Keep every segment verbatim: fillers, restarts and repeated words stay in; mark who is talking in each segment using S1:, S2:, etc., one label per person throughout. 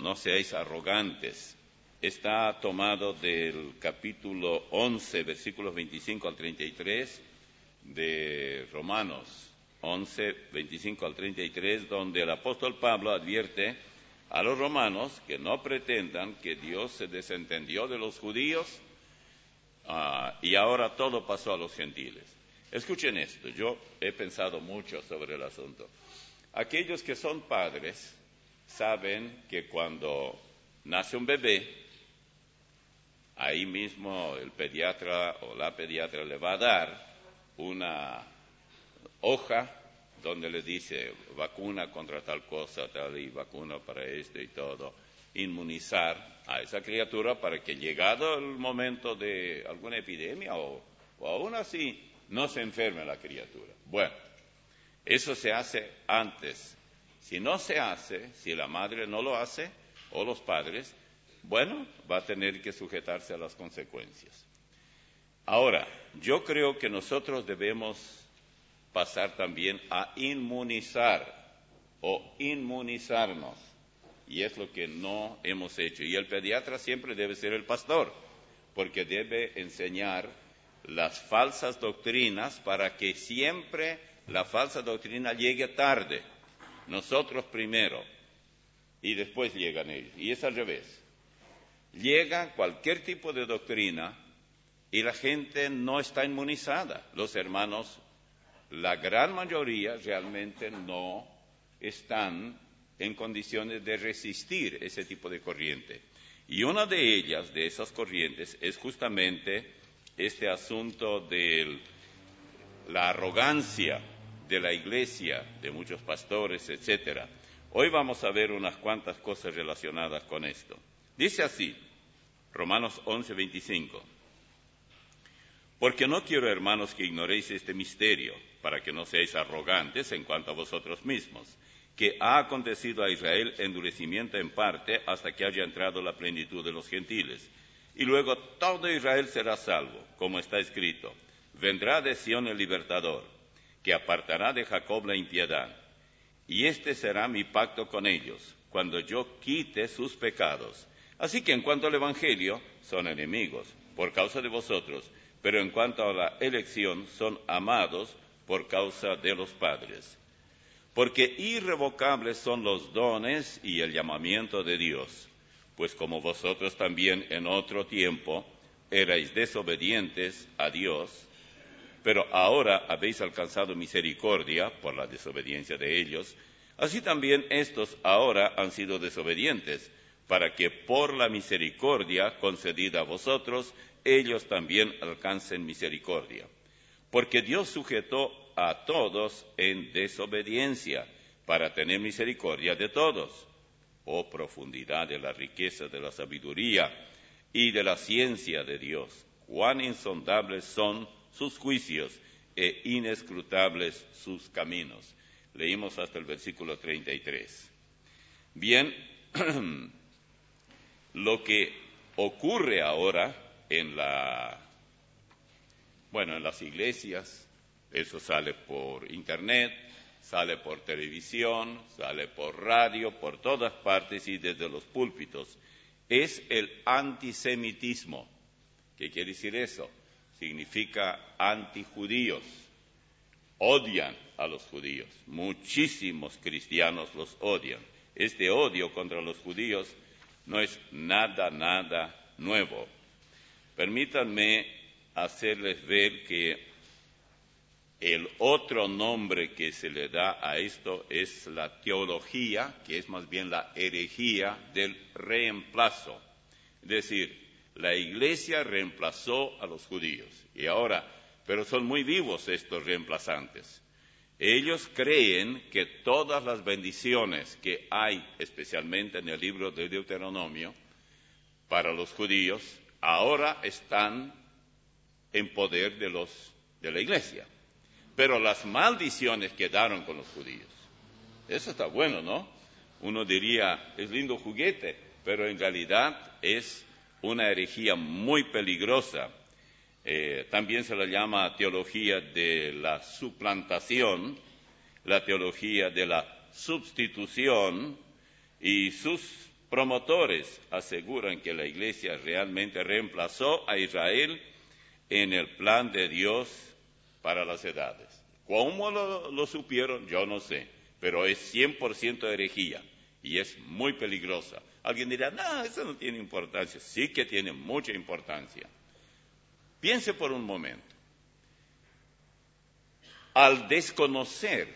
S1: no seáis arrogantes, está tomado del capítulo once, versículos veinticinco al treinta y tres de Romanos, once, veinticinco al treinta y tres, donde el apóstol Pablo advierte a los romanos que no pretendan que Dios se desentendió de los judíos uh, y ahora todo pasó a los gentiles. Escuchen esto, yo he pensado mucho sobre el asunto. Aquellos que son padres saben que cuando nace un bebé, ahí mismo el pediatra o la pediatra le va a dar una hoja donde le dice vacuna contra tal cosa, tal y vacuna para esto y todo, inmunizar a esa criatura para que llegado el momento de alguna epidemia o, o aún así no se enferme la criatura. Bueno, eso se hace antes. Si no se hace, si la madre no lo hace o los padres, bueno, va a tener que sujetarse a las consecuencias. Ahora, yo creo que nosotros debemos pasar también a inmunizar o inmunizarnos, y es lo que no hemos hecho. Y el pediatra siempre debe ser el pastor, porque debe enseñar las falsas doctrinas para que siempre la falsa doctrina llegue tarde. Nosotros primero, y después llegan ellos. Y es al revés. Llega cualquier tipo de doctrina y la gente no está inmunizada. Los hermanos, la gran mayoría realmente no están en condiciones de resistir ese tipo de corriente. Y una de ellas, de esas corrientes, es justamente este asunto de la arrogancia de la iglesia, de muchos pastores, etcétera. Hoy vamos a ver unas cuantas cosas relacionadas con esto. Dice así, Romanos once, veinticinco. Porque no quiero, hermanos, que ignoréis este misterio, para que no seáis arrogantes en cuanto a vosotros mismos, que ha acontecido a Israel endurecimiento en parte hasta que haya entrado la plenitud de los gentiles. Y luego todo Israel será salvo, como está escrito. Vendrá de Sión el libertador, que apartará de Jacob la impiedad. Y este será mi pacto con ellos, cuando yo quite sus pecados. Así que en cuanto al Evangelio, son enemigos, por causa de vosotros, pero en cuanto a la elección, son amados por causa de los padres. Porque irrevocables son los dones y el llamamiento de Dios, pues como vosotros también en otro tiempo erais desobedientes a Dios, pero ahora habéis alcanzado misericordia por la desobediencia de ellos, así también estos ahora han sido desobedientes, para que por la misericordia concedida a vosotros, ellos también alcancen misericordia. Porque Dios sujetó a todos en desobediencia, para tener misericordia de todos. Oh profundidad de la riqueza de la sabiduría y de la ciencia de Dios, cuán insondables son sus juicios e inescrutables sus caminos. Leímos hasta el versículo treinta y tres. Bien, lo que ocurre ahora en la, bueno, en las iglesias, eso sale por internet, sale por televisión, sale por radio, por todas partes y desde los púlpitos, es el antisemitismo. ¿Qué quiere decir eso? Significa antijudíos. Odian a los judíos. Muchísimos cristianos los odian. Este odio contra los judíos no es nada, nada nuevo. Permítanme hacerles ver que el otro nombre que se le da a esto es la teología, que es más bien la herejía del reemplazo. Es decir, la iglesia reemplazó a los judíos. Y ahora, pero son muy vivos estos reemplazantes. Ellos creen que todas las bendiciones que hay, especialmente en el libro de Deuteronomio, para los judíos, ahora están en poder de los de la iglesia. Pero las maldiciones quedaron con los judíos. Eso está bueno, ¿no? Uno diría, es lindo juguete, pero en realidad es una herejía muy peligrosa. Eh, también se la llama teología de la suplantación, la teología de la sustitución, y sus promotores aseguran que la Iglesia realmente reemplazó a Israel en el plan de Dios para las edades. ¿Cómo lo, lo supieron? Yo no sé, pero es cien por ciento herejía y es muy peligrosa. Alguien dirá, no, eso no tiene importancia. Sí que tiene mucha importancia. Piense por un momento. Al desconocer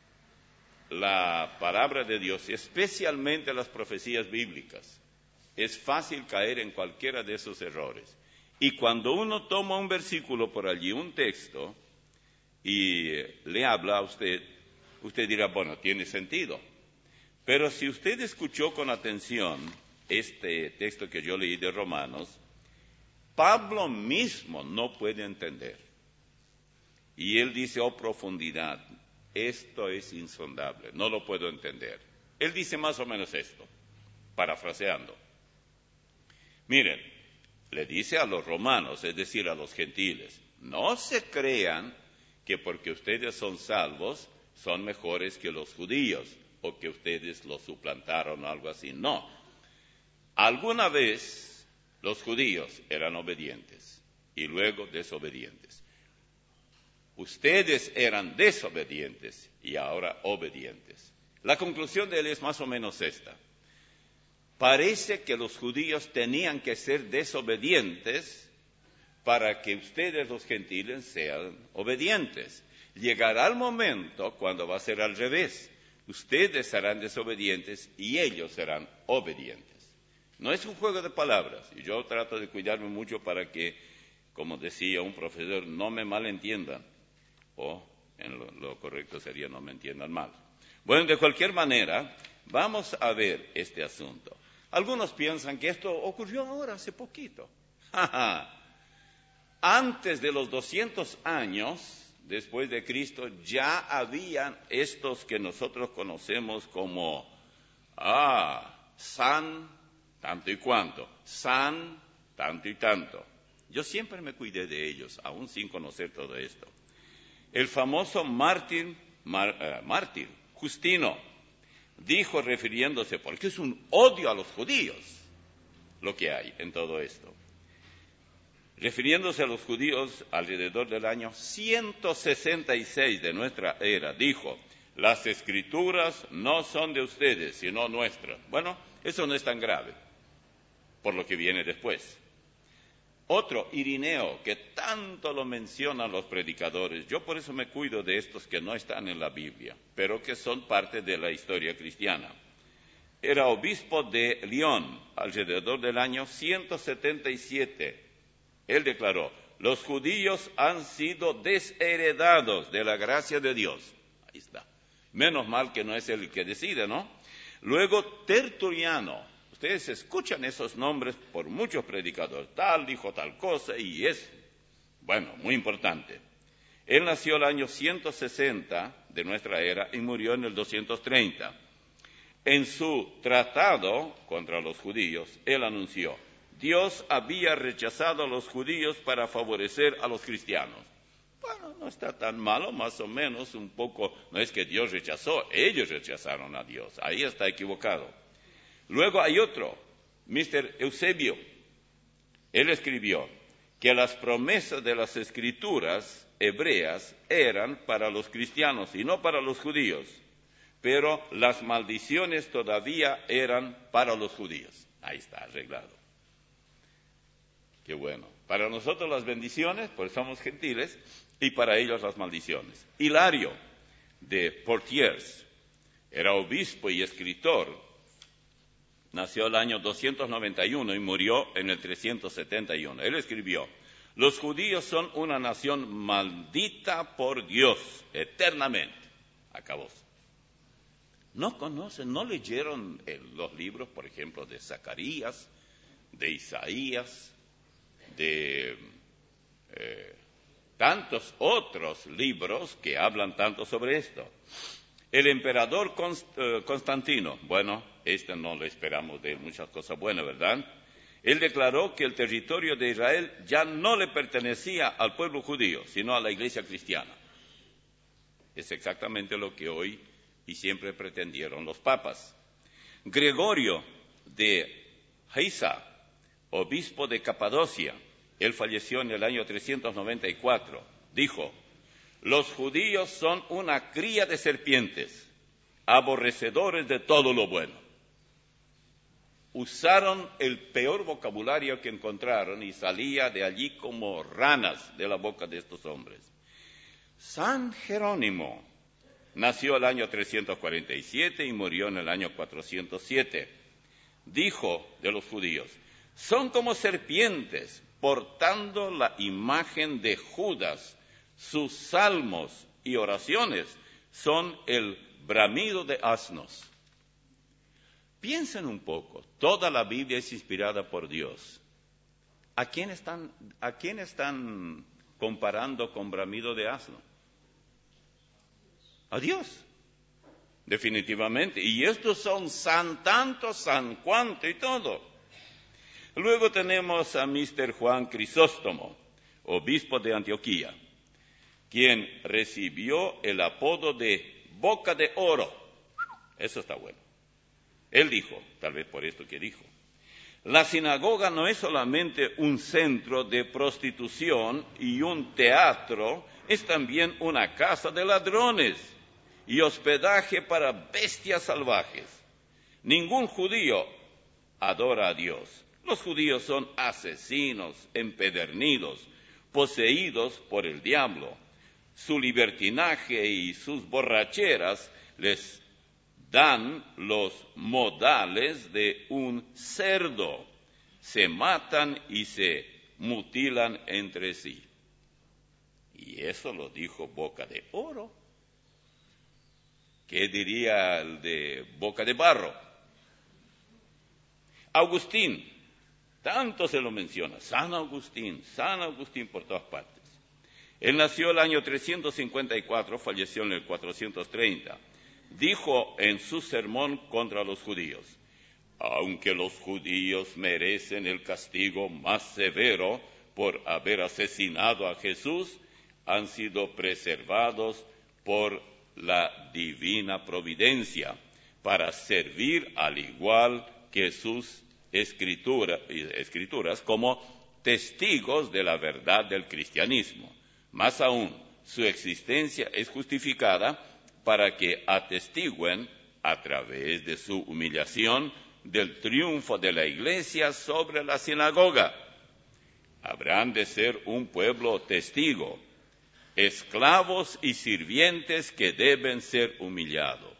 S1: la palabra de Dios, especialmente las profecías bíblicas, es fácil caer en cualquiera de esos errores. Y cuando uno toma un versículo por allí, un texto, y le habla a usted, usted dirá, bueno, tiene sentido. Pero si usted escuchó con atención este texto que yo leí de Romanos, Pablo mismo no puede entender. Y él dice, oh profundidad, esto es insondable, no lo puedo entender. Él dice más o menos esto, parafraseando. Miren, le dice a los romanos, es decir, a los gentiles, no se crean que porque ustedes son salvos, son mejores que los judíos, o que ustedes los suplantaron o algo así. No. Alguna vez los judíos eran obedientes y luego desobedientes. Ustedes eran desobedientes y ahora obedientes. La conclusión de él es más o menos esta. Parece que los judíos tenían que ser desobedientes para que ustedes los gentiles sean obedientes. Llegará el momento cuando va a ser al revés. Ustedes serán desobedientes y ellos serán obedientes. No es un juego de palabras, y yo trato de cuidarme mucho para que, como decía un profesor, no me malentiendan, o en lo, lo correcto sería no me entiendan mal. Bueno, de cualquier manera, vamos a ver este asunto. Algunos piensan que esto ocurrió ahora, hace poquito. Antes de los doscientos años después de Cristo, ya habían estos que nosotros conocemos como, ah, San, tanto y cuanto, San, tanto y tanto. Yo siempre me cuidé de ellos, aún sin conocer todo esto. El famoso mártir, mar, uh, mártir Justino, dijo refiriéndose, porque es un odio a los judíos lo que hay en todo esto. Refiriéndose a los judíos alrededor del año ciento sesenta y seis de nuestra era, dijo, las escrituras no son de ustedes, sino nuestras. Bueno, eso no es tan grave, por lo que viene después. Otro, Irineo, que tanto lo mencionan los predicadores, yo por eso me cuido de estos que no están en la Biblia, pero que son parte de la historia cristiana. Era obispo de Lyon alrededor del año ciento setenta y siete. Él declaró, los judíos han sido desheredados de la gracia de Dios. Ahí está. Menos mal que no es él el que decide, ¿no? Luego, Tertuliano. Ustedes escuchan esos nombres por muchos predicadores. Tal dijo tal cosa y es, bueno, muy importante. Él nació el año ciento sesenta de nuestra era y murió en el doscientos treinta. En su tratado contra los judíos, él anunció, Dios había rechazado a los judíos para favorecer a los cristianos. Bueno, no está tan malo, más o menos, un poco, no es que Dios rechazó, ellos rechazaron a Dios, ahí está equivocado. Luego hay otro, mister Eusebio, él escribió que las promesas de las escrituras hebreas eran para los cristianos y no para los judíos, pero las maldiciones todavía eran para los judíos. Ahí está, arreglado. Qué bueno. Para nosotros las bendiciones, pues somos gentiles, y para ellos las maldiciones. Hilario, de Poitiers, era obispo y escritor. Nació el año doscientos noventa y uno y murió en el trescientos setenta y uno. Él escribió, los judíos son una nación maldita por Dios, eternamente. Acabó. No conocen, no leyeron el, los libros, por ejemplo, de Zacarías, de Isaías, de eh, tantos otros libros que hablan tanto sobre esto. El emperador Const, eh, Constantino, bueno, este no le esperamos de él muchas cosas buenas, ¿verdad? Él declaró que el territorio de Israel ya no le pertenecía al pueblo judío, sino a la iglesia cristiana. Es exactamente lo que hoy y siempre pretendieron los papas. Gregorio de Geisa, obispo de Capadocia, él falleció en el año trescientos noventa y cuatro, dijo: los judíos son una cría de serpientes, aborrecedores de todo lo bueno. Usaron el peor vocabulario que encontraron y salía de allí como ranas de la boca de estos hombres. San Jerónimo nació el año trescientos cuarenta y siete y murió en el año cuatrocientos siete. Dijo de los judíos: son como serpientes portando la imagen de Judas. Sus salmos y oraciones son el bramido de asnos. Piensen un poco, toda la Biblia es inspirada por Dios. ¿A quién están, a quién están comparando con bramido de asno? A Dios, definitivamente. Y estos son san tanto, san cuanto y todo. Luego tenemos a mister Juan Crisóstomo, obispo de Antioquía, quien recibió el apodo de boca de oro. Eso está bueno. Él dijo, tal vez por esto que dijo: la sinagoga no es solamente un centro de prostitución y un teatro, es también una casa de ladrones y hospedaje para bestias salvajes. Ningún judío adora a Dios. Los judíos son asesinos, empedernidos, poseídos por el diablo. Su libertinaje y sus borracheras les dan los modales de un cerdo. Se matan y se mutilan entre sí. Y eso lo dijo boca de oro. ¿Qué diría el de boca de barro? Agustín, tanto se lo menciona, San Agustín, San Agustín por todas partes. Él nació el año trescientos cincuenta y cuatro, falleció en el cuatrocientos treinta. Dijo en su sermón contra los judíos: aunque los judíos merecen el castigo más severo por haber asesinado a Jesús, han sido preservados por la divina providencia para servir al igual que sus escritura, escrituras como testigos de la verdad del cristianismo. Más aún, su existencia es justificada para que atestiguen, a través de su humillación, del triunfo de la Iglesia sobre la sinagoga. Habrán de ser un pueblo testigo, esclavos y sirvientes que deben ser humillados.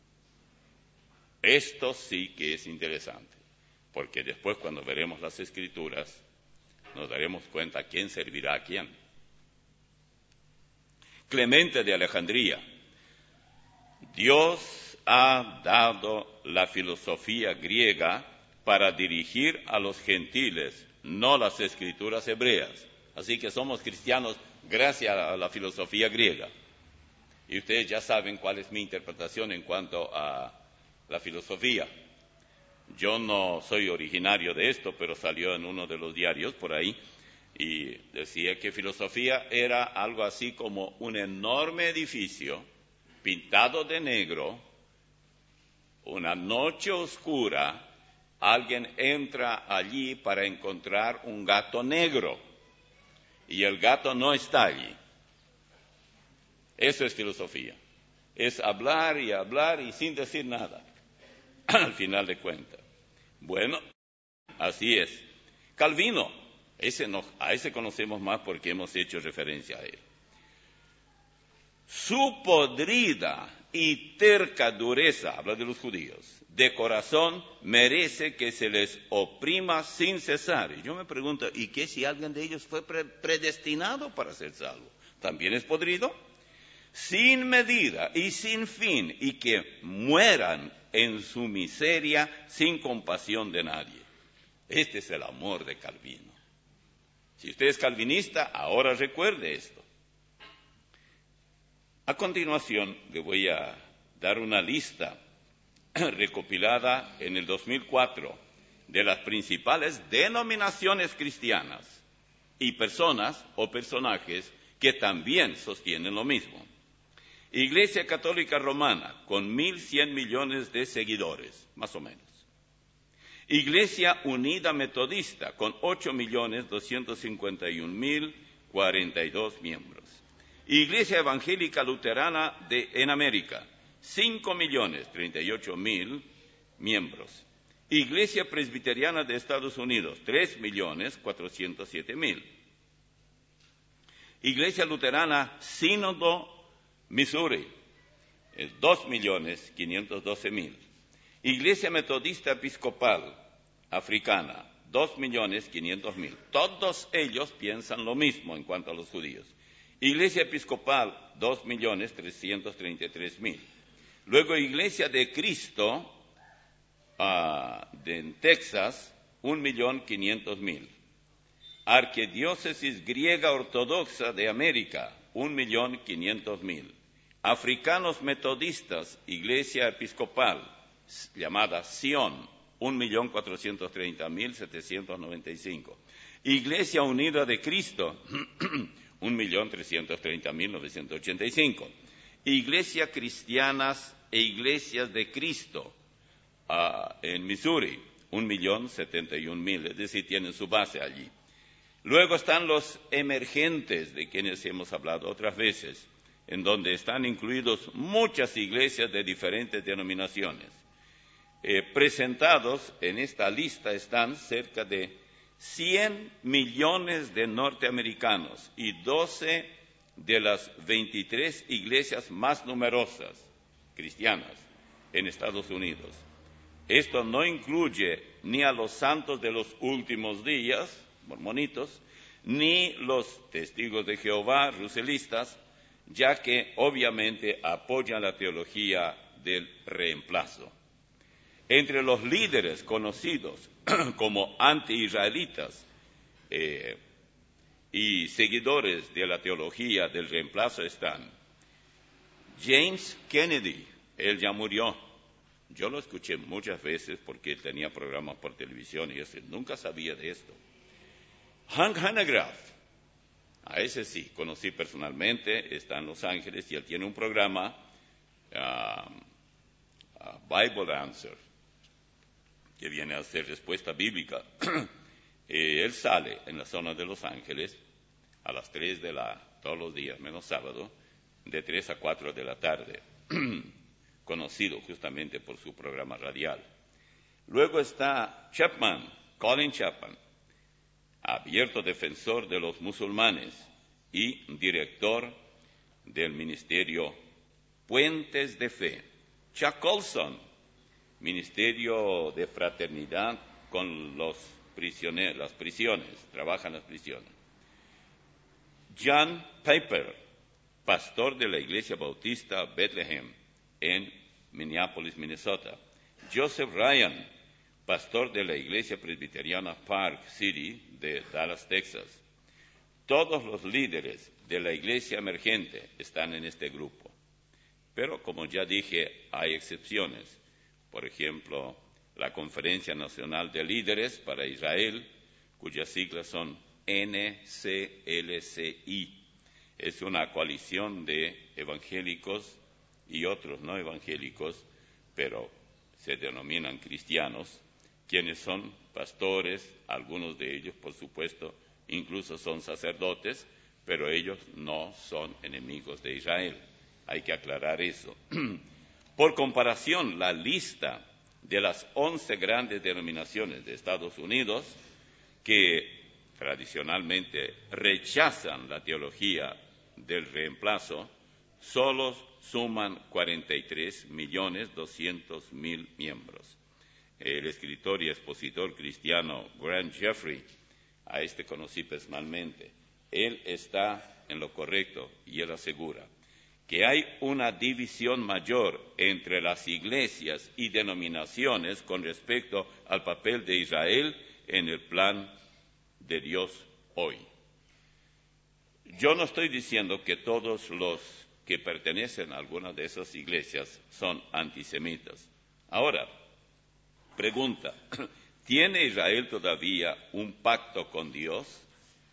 S1: Esto sí que es interesante, porque después, cuando veremos las Escrituras, nos daremos cuenta quién servirá a quién. Clemente de Alejandría: Dios ha dado la filosofía griega para dirigir a los gentiles, no las escrituras hebreas. Así que somos cristianos gracias a la filosofía griega. Y ustedes ya saben cuál es mi interpretación en cuanto a la filosofía. Yo no soy originario de esto, pero salió en uno de los diarios por ahí, y decía que filosofía era algo así como un enorme edificio pintado de negro, una noche oscura, alguien entra allí para encontrar un gato negro, y el gato no está allí. Eso es filosofía. Es hablar y hablar y sin decir nada, al final de cuentas. Bueno, así es. Calvino, ese no, a ese conocemos más porque hemos hecho referencia a él. Su podrida y terca dureza, habla de los judíos, de corazón, merece que se les oprima sin cesar. Y yo me pregunto, ¿y qué si alguien de ellos fue pre- predestinado para ser salvo? ¿También es podrido? Sin medida y sin fin, y que mueran en su miseria sin compasión de nadie. Este es el amor de Calvino. Si usted es calvinista, ahora recuerde esto. A continuación, le voy a dar una lista recopilada en el dos mil cuatro de las principales denominaciones cristianas y personas o personajes que también sostienen lo mismo. Iglesia Católica Romana, con mil cien millones de seguidores, más o menos. Iglesia Unida Metodista, con ocho millones doscientos cincuenta y un mil cuarenta y dos miembros. Iglesia Evangélica Luterana de, en América, cinco millones treinta y ocho mil miembros. Iglesia Presbiteriana de Estados Unidos, tres millones cuatrocientos siete mil. Iglesia Luterana Sínodo, Missouri, dos millones quinientos doce mil. Iglesia Metodista Episcopal Africana, dos millones quinientos mil. Todos ellos piensan lo mismo en cuanto a los judíos. Iglesia Episcopal, dos millones trescientos treinta y tres mil. Luego Iglesia de Cristo uh, de, en Texas, un millón quinientos mil. Arquidiócesis Griega Ortodoxa de América, un millón quinientos mil. Africanos Metodistas, Iglesia Episcopal, llamada Sion, un millón cuatrocientos treinta mil setecientos noventa y cinco. Iglesia Unida de Cristo, un millón trescientos treinta mil novecientos ochenta y cinco. Iglesia Cristianas e Iglesias de Cristo uh, en Missouri, un millón setenta y un mil, es decir, tienen su base allí. Luego están los emergentes, de quienes hemos hablado otras veces, en donde están incluidos muchas iglesias de diferentes denominaciones. Eh, presentados en esta lista están cerca de cien millones de norteamericanos y doce de las veintitrés iglesias más numerosas cristianas en Estados Unidos. Esto no incluye ni a los santos de los últimos días, mormonitos, ni los testigos de Jehová, ruselistas, ya que obviamente apoyan la teología del reemplazo. Entre los líderes conocidos como anti-israelitas eh, y seguidores de la teología del reemplazo están James Kennedy, él ya murió. Yo lo escuché muchas veces porque él tenía programas por televisión y yo nunca sabía de esto. Hank Hanegraaff, a ese sí, conocí personalmente, está en Los Ángeles y él tiene un programa, uh, uh, Bible Answer, que viene a ser respuesta bíblica. eh, él sale en la zona de Los Ángeles a las tres de la, todos los días, menos sábado, de tres a cuatro de la tarde, conocido justamente por su programa radial. Luego está Chapman, Colin Chapman, abierto defensor de los musulmanes y director del ministerio Puentes de Fe. Chuck Colson, ministerio de fraternidad con los prisioneros, las prisiones, trabaja en las prisiones. John Piper, pastor de la Iglesia Bautista Bethlehem en Minneapolis, Minnesota. Joseph Ryan, pastor de la Iglesia Presbiteriana Park City de Dallas, Texas. Todos los líderes de la Iglesia emergente están en este grupo. Pero, como ya dije, hay excepciones. Por ejemplo, la Conferencia Nacional de Líderes para Israel, cuyas siglas son N C L C I. Es una coalición de evangélicos y otros no evangélicos, pero se denominan cristianos, quienes son pastores, algunos de ellos, por supuesto, incluso son sacerdotes, pero ellos no son enemigos de Israel. Hay que aclarar eso. Por comparación, la lista de las once grandes denominaciones de Estados Unidos, que tradicionalmente rechazan la teología del reemplazo, solo suman cuarenta y tres millones doscientos mil miembros. El escritor y expositor cristiano Grant Jeffrey, a este conocí personalmente, él está en lo correcto y él asegura que hay una división mayor entre las iglesias y denominaciones con respecto al papel de Israel en el plan de Dios hoy. Yo no estoy diciendo que todos los que pertenecen a alguna de esas iglesias son antisemitas. Ahora, pregunta, ¿tiene Israel todavía un pacto con Dios?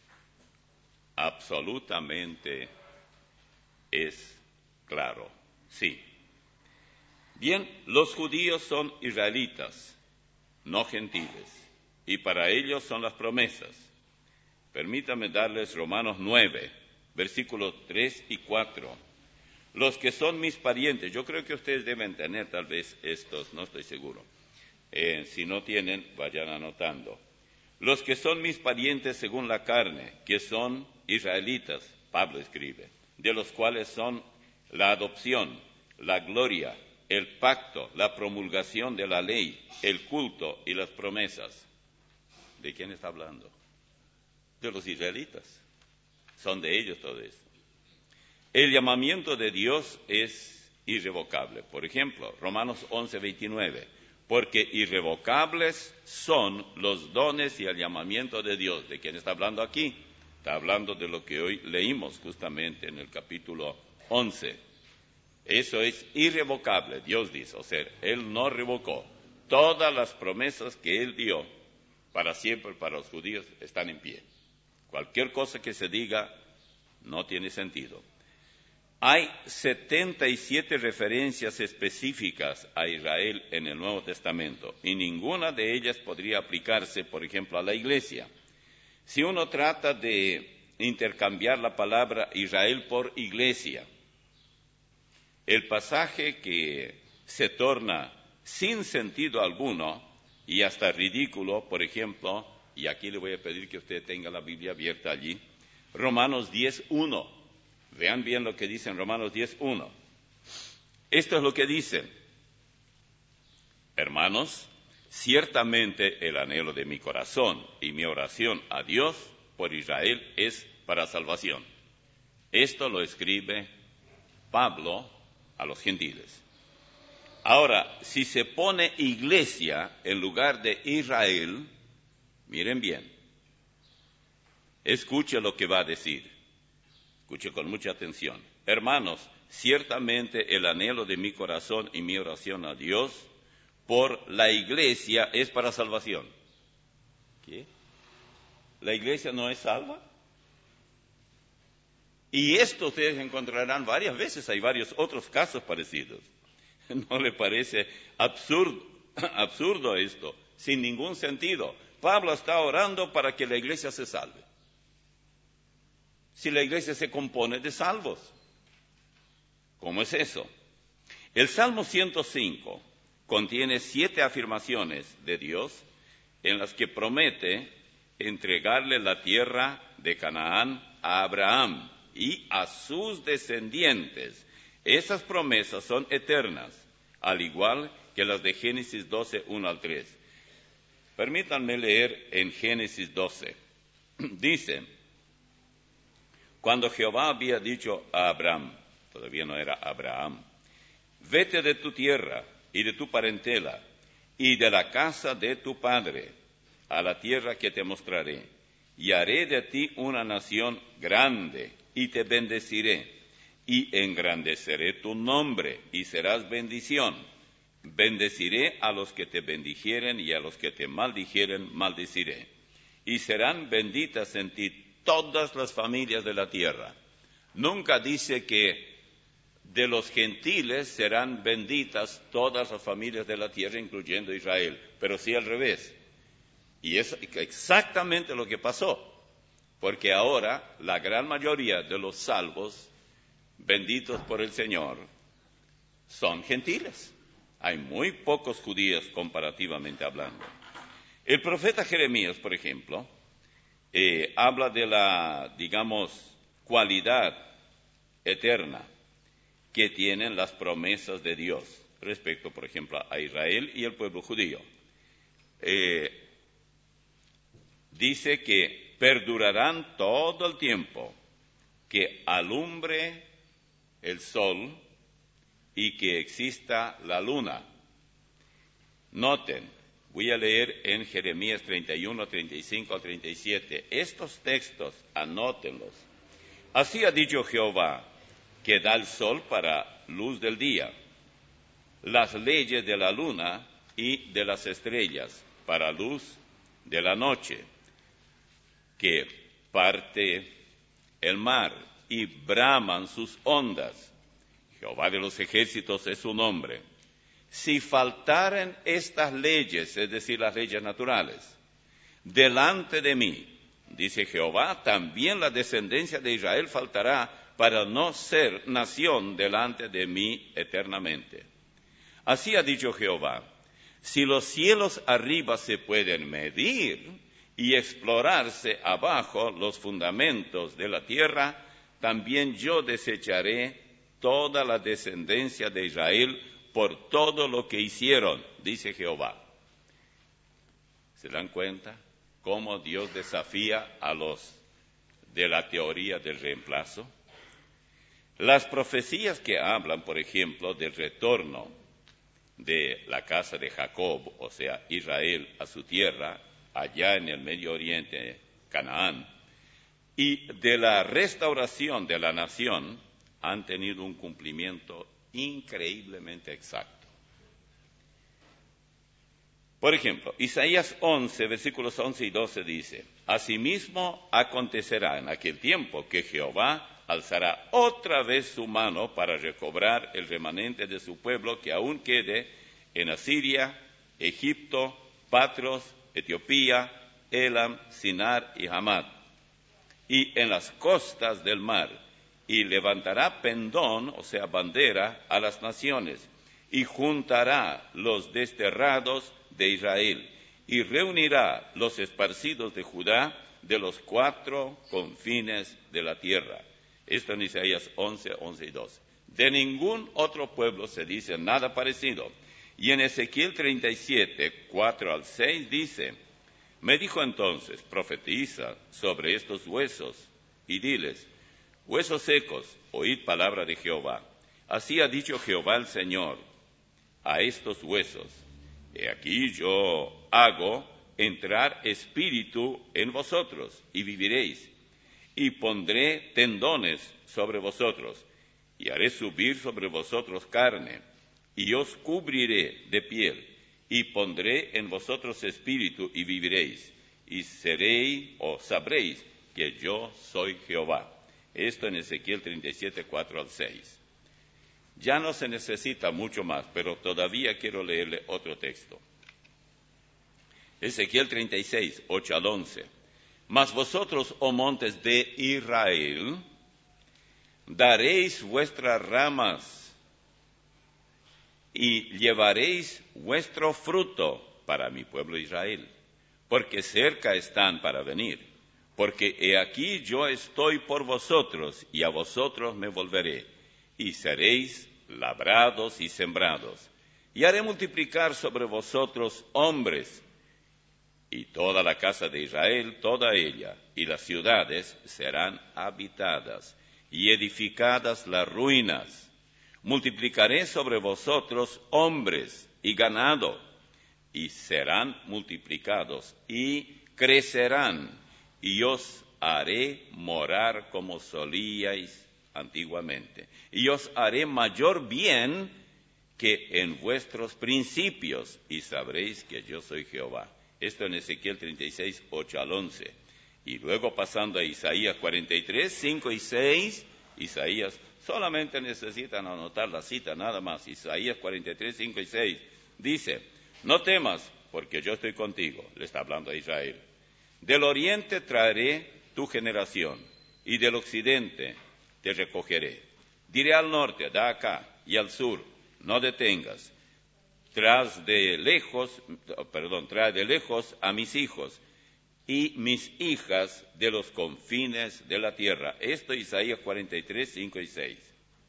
S1: Absolutamente es claro, sí. Bien, los judíos son israelitas, no gentiles, y para ellos son las promesas. Permítame darles Romanos nueve, versículos tres y cuatro. Los que son mis parientes, yo creo que ustedes deben tener tal vez estos, no estoy seguro. Eh, si no tienen, vayan anotando. Los que son mis parientes según la carne, que son israelitas, Pablo escribe, de los cuales son la adopción, la gloria, el pacto, la promulgación de la ley, el culto y las promesas. ¿De quién está hablando? De los israelitas. Son de ellos todo esto. El llamamiento de Dios es irrevocable. Por ejemplo, Romanos once, veintinueve. Porque irrevocables son los dones y el llamamiento de Dios. ¿De quién está hablando aquí? Está hablando de lo que hoy leímos justamente en el capítulo once. Eso es irrevocable, Dios dice. O sea, Él no revocó. Todas las promesas que Él dio para siempre para los judíos están en pie. Cualquier cosa que se diga no tiene sentido. Hay setenta y siete referencias específicas a Israel en el Nuevo Testamento y ninguna de ellas podría aplicarse, por ejemplo, a la Iglesia. Si uno trata de intercambiar la palabra Israel por Iglesia, el pasaje que se torna sin sentido alguno y hasta ridículo, por ejemplo, y aquí le voy a pedir que usted tenga la Biblia abierta allí, Romanos diez, uno. Vean bien lo que dice en Romanos diez, uno. Esto es lo que dice: hermanos, ciertamente el anhelo de mi corazón y mi oración a Dios por Israel es para salvación. Esto lo escribe Pablo a los gentiles. Ahora, si se pone iglesia en lugar de Israel, miren bien, escuche lo que va a decir. Escuche con mucha atención. Hermanos, ciertamente el anhelo de mi corazón y mi oración a Dios por la iglesia es para salvación. ¿Qué? ¿La iglesia no es salva? Y esto ustedes encontrarán varias veces, hay varios otros casos parecidos. ¿No le parece absurdo, absurdo esto? Sin ningún sentido. Pablo está orando para que la iglesia se salve. Si la iglesia se compone de salvos. ¿Cómo es eso? El Salmo ciento cinco contiene siete afirmaciones de Dios en las que promete entregarle la tierra de Canaán a Abraham y a sus descendientes. Esas promesas son eternas, al igual que las de Génesis doce, uno al tres. Permítanme leer en Génesis doce. Dice: cuando Jehová había dicho a Abraham, todavía no era Abraham, vete de tu tierra y de tu parentela y de la casa de tu padre a la tierra que te mostraré, y haré de ti una nación grande y te bendeciré y engrandeceré tu nombre y serás bendición. Bendeciré a los que te bendijeren y a los que te maldijeren maldeciré. Y serán benditas en ti todas las familias de la tierra. Nunca dice que de los gentiles serán benditas todas las familias de la tierra, incluyendo Israel, pero sí al revés. Y es exactamente lo que pasó, porque ahora la gran mayoría de los salvos, benditos por el Señor, son gentiles. Hay muy pocos judíos comparativamente hablando. El profeta Jeremías, por ejemplo, Eh, habla de la, digamos, cualidad eterna que tienen las promesas de Dios respecto, por ejemplo, a Israel y el pueblo judío. Eh, dice que perdurarán todo el tiempo, que alumbre el sol y que exista la luna. Noten, voy a leer en Jeremías treinta y uno, treinta y cinco al treinta y siete. Estos textos, anótenlos. Así ha dicho Jehová, que da el sol para luz del día, las leyes de la luna y de las estrellas para luz de la noche, que parte el mar y braman sus ondas. Jehová de los ejércitos es su nombre. si faltaren estas leyes, es decir, las leyes naturales, delante de mí, dice Jehová, también la descendencia de Israel faltará para no ser nación delante de mí eternamente. Así ha dicho Jehová, si los cielos arriba se pueden medir y explorarse abajo los fundamentos de la tierra, también yo desecharé toda la descendencia de Israel por todo lo que hicieron, dice Jehová. ¿Se dan cuenta cómo Dios desafía a los de la teoría del reemplazo? Las profecías que hablan, por ejemplo, del retorno de la casa de Jacob, o sea, Israel, a su tierra, allá en el Medio Oriente, Canaán, y de la restauración de la nación, han tenido un cumplimiento increíblemente exacto. Por ejemplo, Isaías once, versículos once y doce dice, asimismo acontecerá en aquel tiempo que Jehová alzará otra vez su mano para recobrar el remanente de su pueblo que aún quede en Asiria, Egipto, Patros, Etiopía, Elam, Sinar y Hamad, y en las costas del mar, y levantará pendón, o sea, bandera, a las naciones, y juntará los desterrados de Israel, y reunirá los esparcidos de Judá de los cuatro confines de la tierra. Esto en Isaías once, once y doce. De ningún otro pueblo se dice nada parecido. Y en Ezequiel treinta y siete, cuatro al seis dice, me dijo entonces, profetiza sobre estos huesos, y diles, huesos secos, oíd palabra de Jehová. Así ha dicho Jehová el Señor a estos huesos, he aquí yo hago entrar espíritu en vosotros, y viviréis, y pondré tendones sobre vosotros, y haré subir sobre vosotros carne, y os cubriré de piel, y pondré en vosotros espíritu, y viviréis, y seréis o sabréis que yo soy Jehová. Esto en Ezequiel treinta y siete, cuatro al seis. Ya no se necesita mucho más, pero todavía quiero leerle otro texto. Ezequiel treinta y seis, ocho al once. Mas vosotros, oh montes de Israel, daréis vuestras ramas y llevaréis vuestro fruto para mi pueblo Israel, porque cerca están para venir. Porque he aquí yo estoy por vosotros, y a vosotros me volveré, y seréis labrados y sembrados. Y haré multiplicar sobre vosotros hombres, y toda la casa de Israel, toda ella, y las ciudades serán habitadas, y edificadas las ruinas. Multiplicaré sobre vosotros hombres y ganado, y serán multiplicados, y crecerán, y os haré morar como solíais antiguamente, y os haré mayor bien que en vuestros principios, y sabréis que yo soy Jehová. Esto en Ezequiel treinta y seis, ocho al once. Y luego pasando a Isaías cuarenta y tres, cinco y seis, Isaías, solamente necesitan anotar la cita, nada más. Isaías cuarenta y tres, cinco y seis, dice, no temas, porque yo estoy contigo, le está hablando a Israel. Del oriente traeré tu generación, y del occidente te recogeré. Diré al norte, da acá, y al sur, no detengas. Tras de lejos, perdón, trae de lejos a mis hijos y mis hijas de los confines de la tierra. Esto Isaías cuarenta y tres, cinco y seis.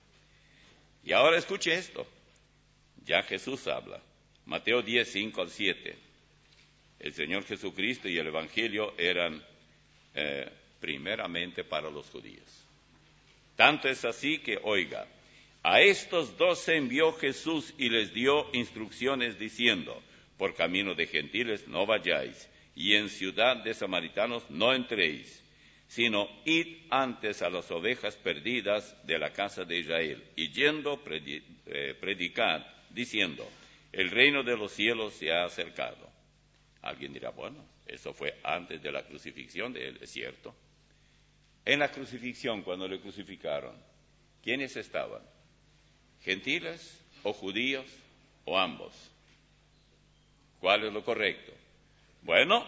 S1: Y ahora escuche esto. Ya Jesús habla. Mateo diez, cinco al siete. El Señor Jesucristo y el Evangelio eran eh, primeramente para los judíos. Tanto es así que, oiga, a estos dos envió Jesús y les dio instrucciones diciendo, por camino de gentiles no vayáis, y en ciudad de samaritanos no entréis, sino id antes a las ovejas perdidas de la casa de Israel, y yendo predi- eh, predicad, diciendo, el reino de los cielos se ha acercado. Alguien dirá, bueno, eso fue antes de la crucifixión de él, es cierto. En la crucifixión, cuando le crucificaron, ¿quiénes estaban? ¿Gentiles o judíos o ambos? ¿Cuál es lo correcto? Bueno,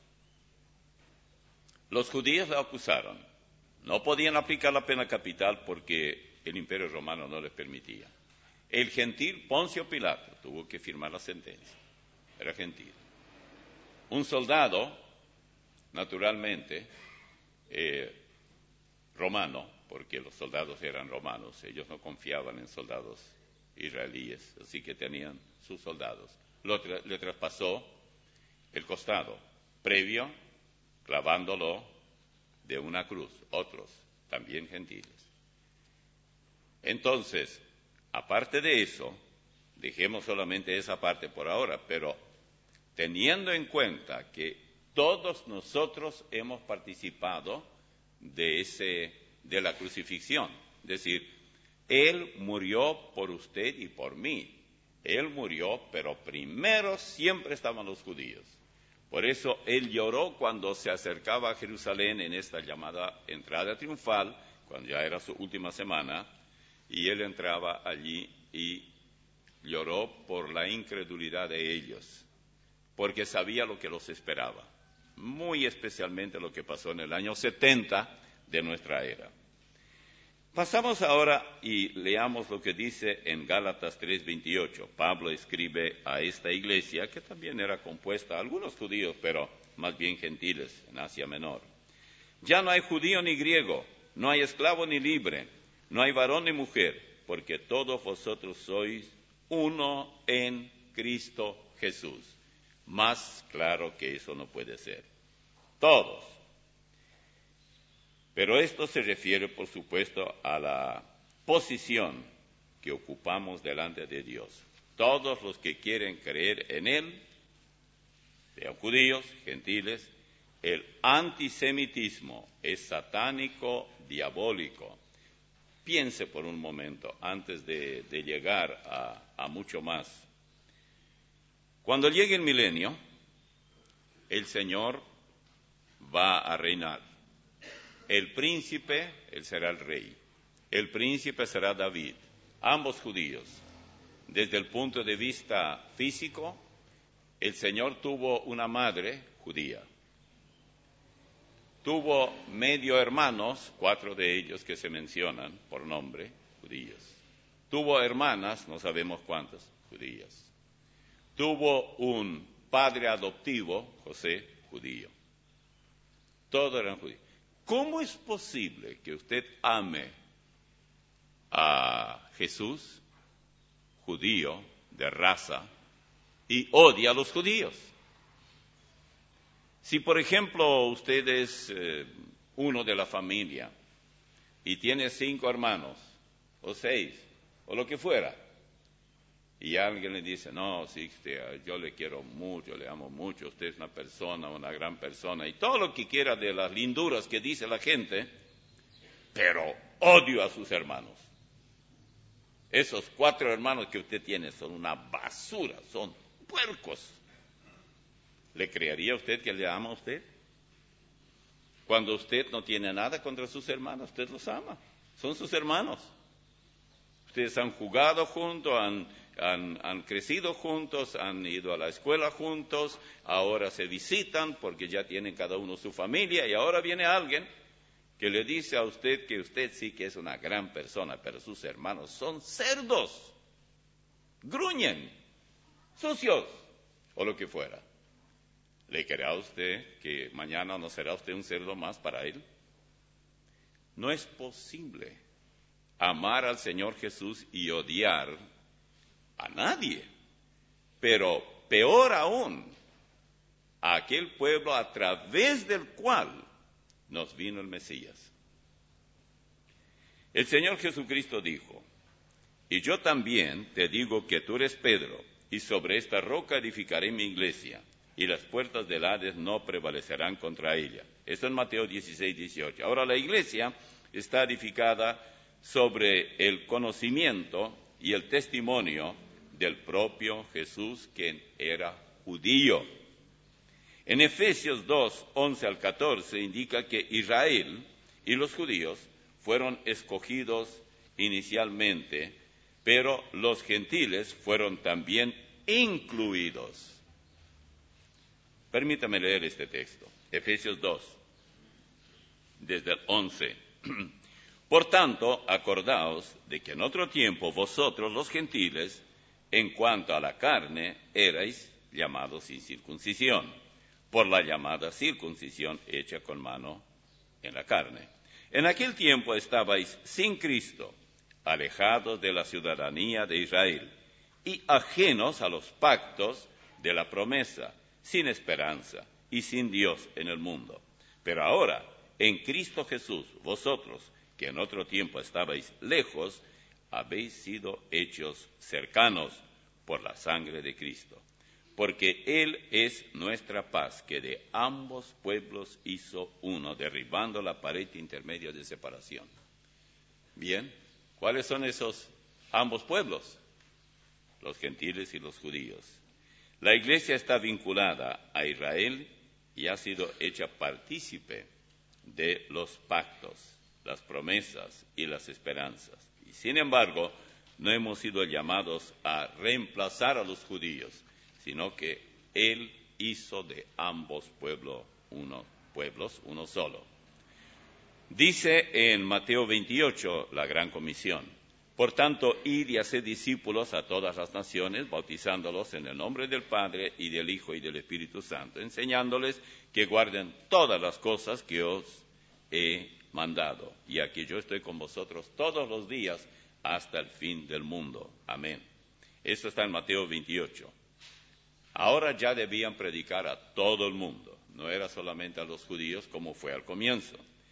S1: los judíos lo acusaron. No podían aplicar la pena capital porque el Imperio Romano no les permitía. El gentil Poncio Pilato tuvo que firmar la sentencia. Era gentil. Un soldado, naturalmente, eh, romano, porque los soldados eran romanos, ellos no confiaban en soldados israelíes, así que tenían sus soldados. Lo tra- le traspasó el costado, previo, clavándolo de una cruz. Otros, también gentiles. Entonces, aparte de eso, dejemos solamente esa parte por ahora, pero teniendo en cuenta que todos nosotros hemos participado de ese, de la crucifixión, es decir, Él murió por usted y por mí. Él murió, pero primero siempre estaban los judíos. Por eso Él lloró cuando se acercaba a Jerusalén en esta llamada entrada triunfal, cuando ya era su última semana, y Él entraba allí y lloró por la incredulidad de ellos, porque sabía lo que los esperaba, muy especialmente lo que pasó en el año setenta de nuestra era. Pasamos ahora y leamos lo que dice en Gálatas tres veintiocho. Pablo escribe a esta iglesia, que también era compuesta de algunos judíos, pero más bien gentiles en Asia Menor. Ya no hay judío ni griego, no hay esclavo ni libre, no hay varón ni mujer, porque todos vosotros sois uno en Cristo Jesús. Más claro que eso no puede ser. Todos. Pero esto se refiere, por supuesto, a la posición que ocupamos delante de Dios. Todos los que quieren creer en Él, sean judíos, gentiles, el antisemitismo es satánico, diabólico. Piense por un momento, antes de, de llegar a, a mucho más. Cuando llegue el milenio, el Señor va a reinar. El príncipe, él será el rey. El príncipe será David. Ambos judíos. Desde el punto de vista físico, el Señor tuvo una madre judía. Tuvo medio hermanos, cuatro de ellos que se mencionan por nombre, judíos. Tuvo hermanas, no sabemos cuántas, judías. Tuvo un padre adoptivo, José, judío. Todos eran judíos. ¿Cómo es posible que usted ame a Jesús, judío, de raza, y odie a los judíos? Si, por ejemplo, usted es eh, uno de la familia y tiene cinco hermanos, o seis, o lo que fuera, y alguien le dice, no, sí, yo le quiero mucho, le amo mucho, usted es una persona, una gran persona, y todo lo que quiera de las linduras que dice la gente, pero odio a sus hermanos. Esos cuatro hermanos que usted tiene son una basura, son puercos. ¿Le creería usted que le ama a usted? Cuando usted no tiene nada contra sus hermanos, usted los ama, son sus hermanos. Ustedes han jugado juntos, han, han, han crecido juntos, han ido a la escuela juntos, ahora se visitan porque ya tienen cada uno su familia y ahora viene alguien que le dice a usted que usted sí que es una gran persona, pero sus hermanos son cerdos, gruñen, sucios o lo que fuera. ¿Le creerá usted que mañana no será usted un cerdo más para él? No es posible amar al Señor Jesús y odiar a nadie, pero peor aún, a aquel pueblo a través del cual nos vino el Mesías. El Señor Jesucristo dijo, y yo también te digo que tú eres Pedro, y sobre esta roca edificaré mi iglesia, y las puertas del Hades no prevalecerán contra ella. Esto en Mateo dieciséis, dieciocho. Ahora la iglesia está edificada sobre el conocimiento y el testimonio del propio Jesús, quien era judío. En Efesios dos, once al catorce indica que Israel y los judíos fueron escogidos inicialmente, pero los gentiles fueron también incluidos. Permítame leer este texto, Efesios dos, desde el once. Por tanto, acordaos de que en otro tiempo vosotros los gentiles, en cuanto a la carne, erais llamados sin circuncisión, por la llamada circuncisión hecha con mano en la carne. En aquel tiempo estabais sin Cristo, alejados de la ciudadanía de Israel y ajenos a los pactos de la promesa, sin esperanza y sin Dios en el mundo. Pero ahora, en Cristo Jesús, vosotros, que en otro tiempo estabais lejos, habéis sido hechos cercanos por la sangre de Cristo. Porque Él es nuestra paz, que de ambos pueblos hizo uno, derribando la pared intermedia de separación. Bien, ¿cuáles son esos ambos pueblos? Los gentiles y los judíos. La iglesia está vinculada a Israel y ha sido hecha partícipe de los pactos, las promesas y las esperanzas. Y sin embargo, no hemos sido llamados a reemplazar a los judíos, sino que Él hizo de ambos pueblos uno, pueblos uno solo. Dice en Mateo veintiocho la gran comisión: por tanto, id y haced discípulos a todas las naciones, bautizándolos en el nombre del Padre y del Hijo y del Espíritu Santo, enseñándoles que guarden todas las cosas que os he mandado. Y aquí yo estoy con vosotros todos los días hasta el fin del mundo. Amén. Esto está en Mateo veintiocho. Ahora ya debían predicar a todo el mundo, no era solamente a los judíos como fue al comienzo.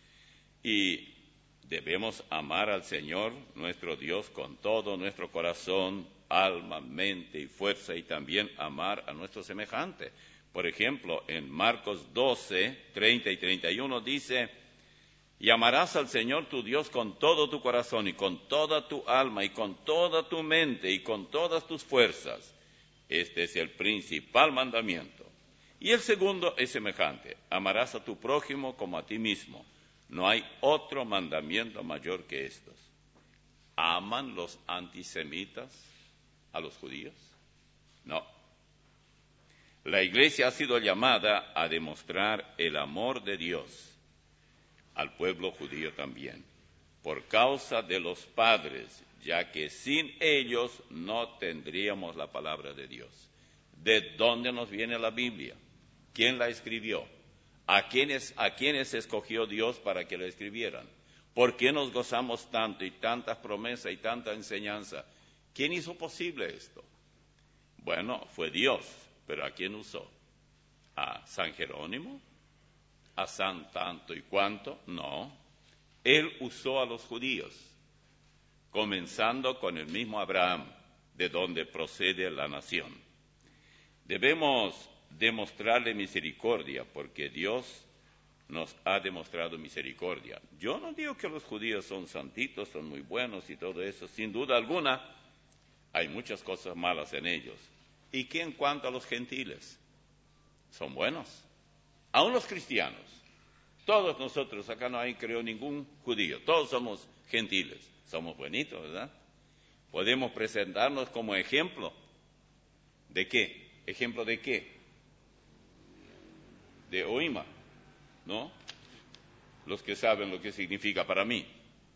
S1: Y debemos amar al Señor, nuestro Dios, con todo nuestro corazón, alma, mente y fuerza, y también amar a nuestro semejante. Por ejemplo, en Marcos doce, treinta y treinta y uno dice: y amarás al Señor tu Dios con todo tu corazón y con toda tu alma y con toda tu mente y con todas tus fuerzas. Este es el principal mandamiento. Y el segundo es semejante: amarás a tu prójimo como a ti mismo. No hay otro mandamiento mayor que estos. ¿Aman los antisemitas a los judíos? No. La iglesia ha sido llamada a demostrar el amor de Dios al pueblo judío también, por causa de los padres, ya que sin ellos no tendríamos la palabra de Dios. ¿De dónde nos viene la Biblia? ¿Quién la escribió? ¿A quiénes, a quiénes escogió Dios para que la escribieran? ¿Por qué nos gozamos tanto y tantas promesas y tanta enseñanza? ¿Quién hizo posible esto? Bueno, fue Dios, pero ¿a quién usó? ¿A San Jerónimo? ¿A San tanto y cuanto? No. Él usó a los judíos, comenzando con el mismo Abraham, de donde procede la nación. Debemos demostrarle misericordia, porque Dios nos ha demostrado misericordia. Yo no digo que los judíos son santitos, son muy buenos y todo eso. Sin duda alguna, hay muchas cosas malas en ellos. ¿Y qué en cuanto a los gentiles? Son buenos. Aún los cristianos. Todos nosotros, acá no hay, creo, ningún judío. Todos somos gentiles. Somos buenitos, ¿verdad? Podemos presentarnos como ejemplo. ¿De qué? ¿Ejemplo de qué? De oima, ¿no? Los que saben lo que significa para mí.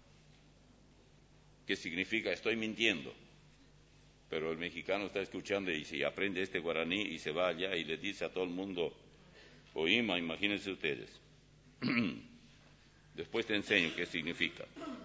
S1: ¿Qué significa? Estoy mintiendo. Pero el mexicano está escuchando y si aprende este guaraní y se va allá y le dice a todo el mundo oima, imagínense ustedes. Después te enseño qué significa.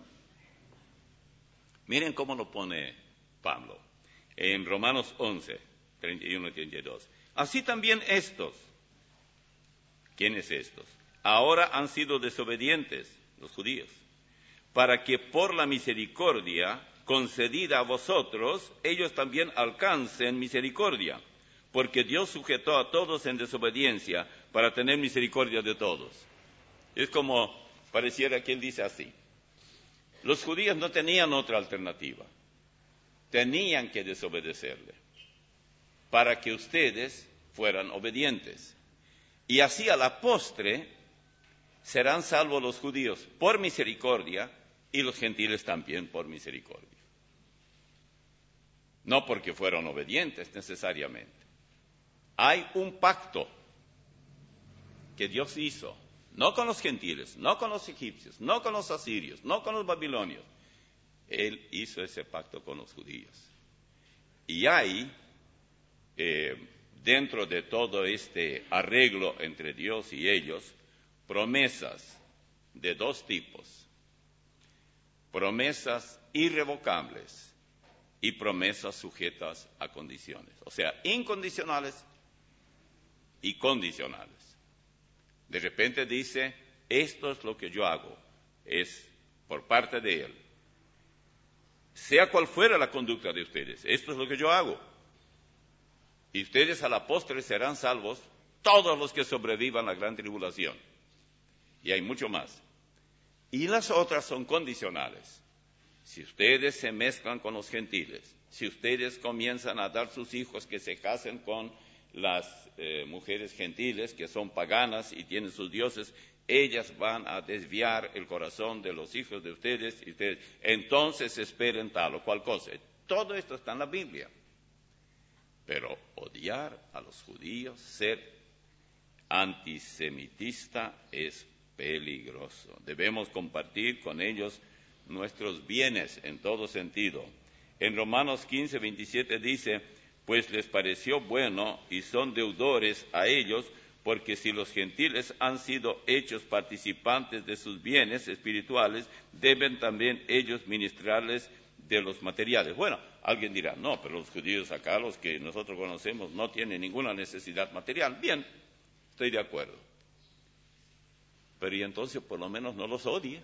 S1: Miren cómo lo pone Pablo en Romanos once, treinta y uno y treinta y dos. Así también estos, ¿quiénes estos? Ahora han sido desobedientes, los judíos, para que por la misericordia concedida a vosotros, ellos también alcancen misericordia, porque Dios sujetó a todos en desobediencia para tener misericordia de todos. Es como pareciera que él dice así: los judíos no tenían otra alternativa, tenían que desobedecerle para que ustedes fueran obedientes. Y así a la postre serán salvos los judíos por misericordia y los gentiles también por misericordia. no porque fueron obedientes necesariamente. Hay un pacto que Dios hizo, no con los gentiles, no con los egipcios, no con los asirios, no con los babilonios. Él hizo ese pacto con los judíos. Y hay, eh, dentro de todo este arreglo entre Dios y ellos, promesas de dos tipos. Promesas irrevocables y promesas sujetas a condiciones. O sea, incondicionales y condicionales. De repente dice, esto es lo que yo hago, es por parte de Él. Sea cual fuera la conducta de ustedes, esto es lo que yo hago. Y ustedes a la postre serán salvos, todos los que sobrevivan la gran tribulación. Y hay mucho más. Y las otras son condicionales. Si ustedes se mezclan con los gentiles, si ustedes comienzan a dar sus hijos que se casen con las eh, mujeres gentiles, que son paganas y tienen sus dioses, ellas van a desviar el corazón de los hijos de ustedes, y ustedes entonces esperen tal o cual cosa. Todo esto está en la Biblia. Pero odiar a los judíos, ser antisemitista, es peligroso. Debemos compartir con ellos nuestros bienes en todo sentido. En Romanos quince, veintisiete dice, pues les pareció bueno y son deudores a ellos, porque si los gentiles han sido hechos participantes de sus bienes espirituales, deben también ellos ministrarles de los materiales. Bueno, alguien dirá, no, pero los judíos acá, los que nosotros conocemos, no tienen ninguna necesidad material. Bien, estoy de acuerdo. Pero y entonces por lo menos no los odie.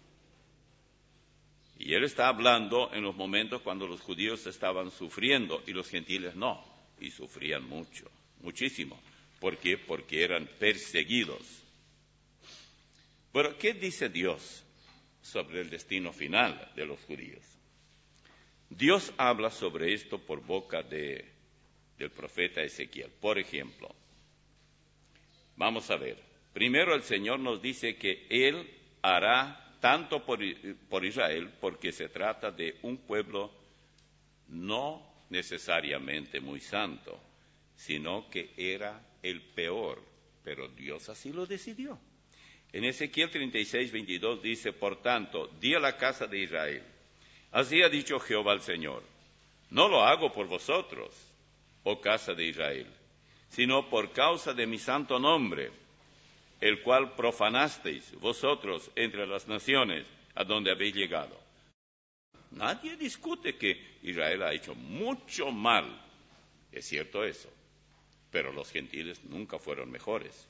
S1: Y él está hablando en los momentos cuando los judíos estaban sufriendo y los gentiles no, y sufrían mucho, muchísimo. ¿Por qué? Porque eran perseguidos. Pero, ¿qué dice Dios sobre el destino final de los judíos? Dios habla sobre esto por boca de, del profeta Ezequiel. Por ejemplo, vamos a ver. Primero el Señor nos dice que Él hará tanto por, por Israel, porque se trata de un pueblo no necesariamente muy santo, sino que era el peor, pero Dios así lo decidió. En Ezequiel treinta y seis, veintidós dice, por tanto, di a la casa de Israel, así ha dicho Jehová el Señor, no lo hago por vosotros, oh casa de Israel, sino por causa de mi santo nombre, el cual profanasteis vosotros entre las naciones a donde habéis llegado. Nadie discute que Israel ha hecho mucho mal, es cierto eso, pero los gentiles nunca fueron mejores.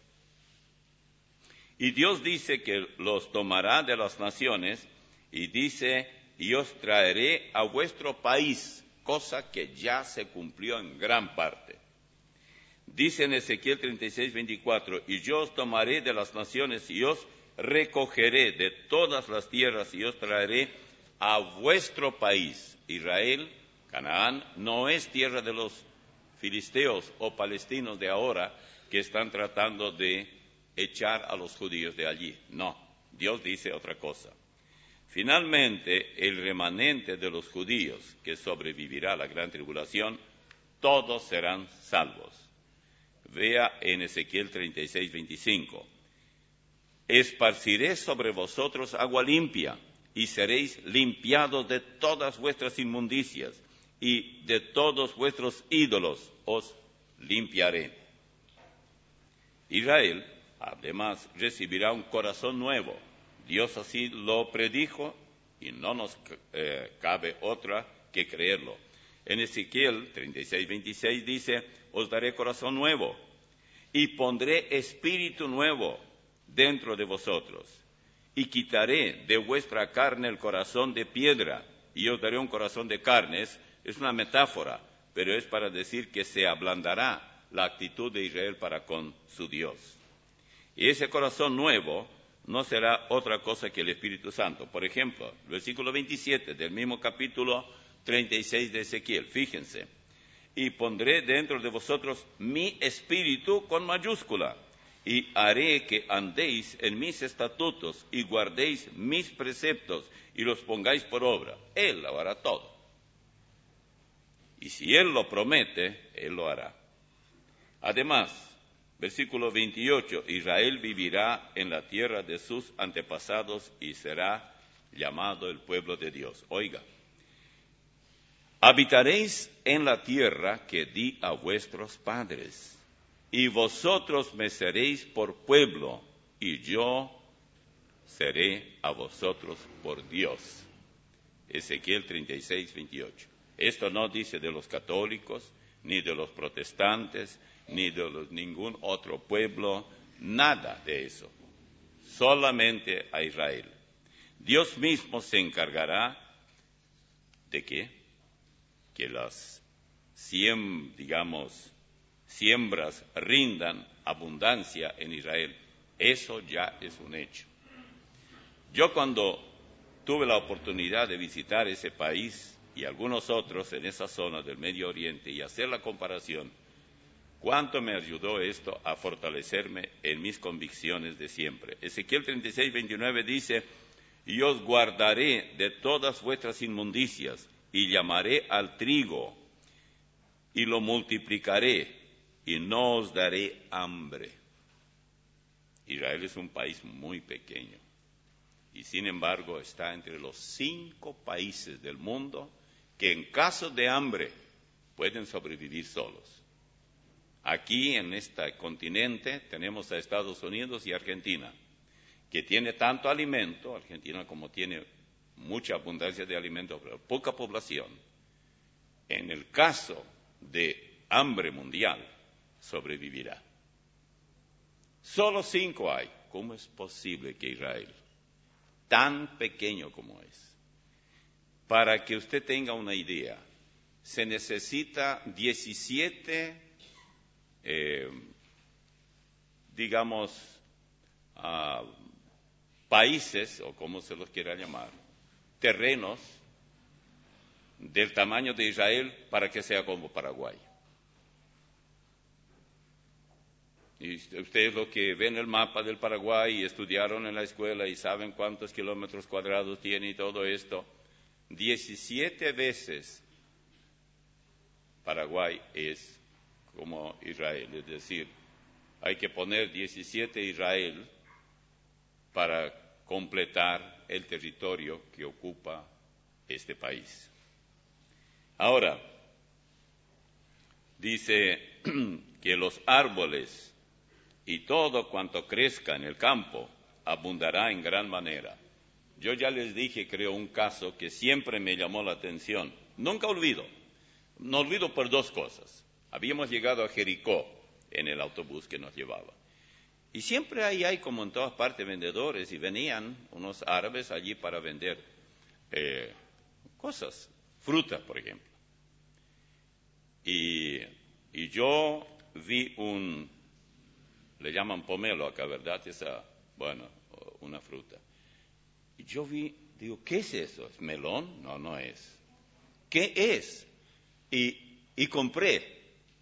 S1: Y Dios dice que los tomará de las naciones y dice, y os traeré a vuestro país, cosa que ya se cumplió en gran parte. Dice en Ezequiel treinta y seis, veinticuatro, y yo os tomaré de las naciones y os recogeré de todas las tierras y os traeré a vuestro país. Israel, Canaán, no es tierra de los filisteos o palestinos de ahora que están tratando de echar a los judíos de allí. No, Dios dice otra cosa. Finalmente, el remanente de los judíos que sobrevivirá a la gran tribulación, todos serán salvos. Vea en Ezequiel treinta y seis, veinticinco. Esparciré sobre vosotros agua limpia, y seréis limpiados de todas vuestras inmundicias, y de todos vuestros ídolos os limpiaré. Israel, además, recibirá un corazón nuevo. Dios así lo predijo, y no nos eh, cabe otra que creerlo. En Ezequiel treinta y seis, veintiséis dice, os daré corazón nuevo y pondré espíritu nuevo dentro de vosotros y quitaré de vuestra carne el corazón de piedra y os daré un corazón de carne. Es, es una metáfora, pero es para decir que se ablandará la actitud de Israel para con su Dios. Y ese corazón nuevo no será otra cosa que el Espíritu Santo. Por ejemplo, versículo veintisiete del mismo capítulo treinta y seis de Ezequiel, fíjense, y pondré dentro de vosotros mi espíritu con mayúscula, y haré que andéis en mis estatutos y guardéis mis preceptos y los pongáis por obra. Él lo hará todo. Y si Él lo promete, Él lo hará. Además, versículo veintiocho, Israel vivirá en la tierra de sus antepasados y será llamado el pueblo de Dios. Oiga, habitaréis en la tierra que di a vuestros padres, y vosotros me seréis por pueblo, y yo seré a vosotros por Dios. Ezequiel treinta y seis, veintiocho. Esto no dice de los católicos, ni de los protestantes, ni de los, ningún otro pueblo, nada de eso. Solamente a Israel. Dios mismo se encargará de qué? Que las cien, digamos, siembras rindan abundancia en Israel. Eso ya es un hecho. Yo cuando tuve la oportunidad de visitar ese país y algunos otros en esa zona del Medio Oriente y hacer la comparación, ¿cuánto me ayudó esto a fortalecerme en mis convicciones de siempre? Ezequiel treinta y seis, veintinueve dice, y os guardaré de todas vuestras inmundicias, y llamaré al trigo, y lo multiplicaré, y no os daré hambre. Israel es un país muy pequeño, y sin embargo está entre los cinco países del mundo que en caso de hambre pueden sobrevivir solos. Aquí en este continente tenemos a Estados Unidos y Argentina, que tiene tanto alimento, Argentina como tiene mucha abundancia de alimento, pero poca población. En el caso de hambre mundial, sobrevivirá. Solo cinco hay. ¿Cómo es posible que Israel, tan pequeño como es? Para que usted tenga una idea, se necesita diecisiete, eh, digamos, uh, países, o como se los quiera llamar, terrenos del tamaño de Israel para que sea como Paraguay. Y ustedes lo que ven el mapa del Paraguay y estudiaron en la escuela y saben cuántos kilómetros cuadrados tiene y todo esto, diecisiete veces Paraguay es como Israel, es decir, hay que poner diecisiete Israel para completar el territorio que ocupa este país. Ahora, dice que los árboles y todo cuanto crezca en el campo abundará en gran manera. Yo ya les dije, creo, un caso que siempre me llamó la atención. Nunca olvido. No olvido por dos cosas. Habíamos llegado a Jericó en el autobús que nos llevaba. Y siempre ahí hay, como en todas partes, vendedores. Y venían unos árabes allí para vender eh, cosas, frutas, por ejemplo. Y, y yo vi un, le llaman pomelo acá, ¿verdad? Esa, bueno, una fruta. Y yo vi, digo, ¿qué es eso? ¿Es melón? No, no es. ¿Qué es? Y, y compré.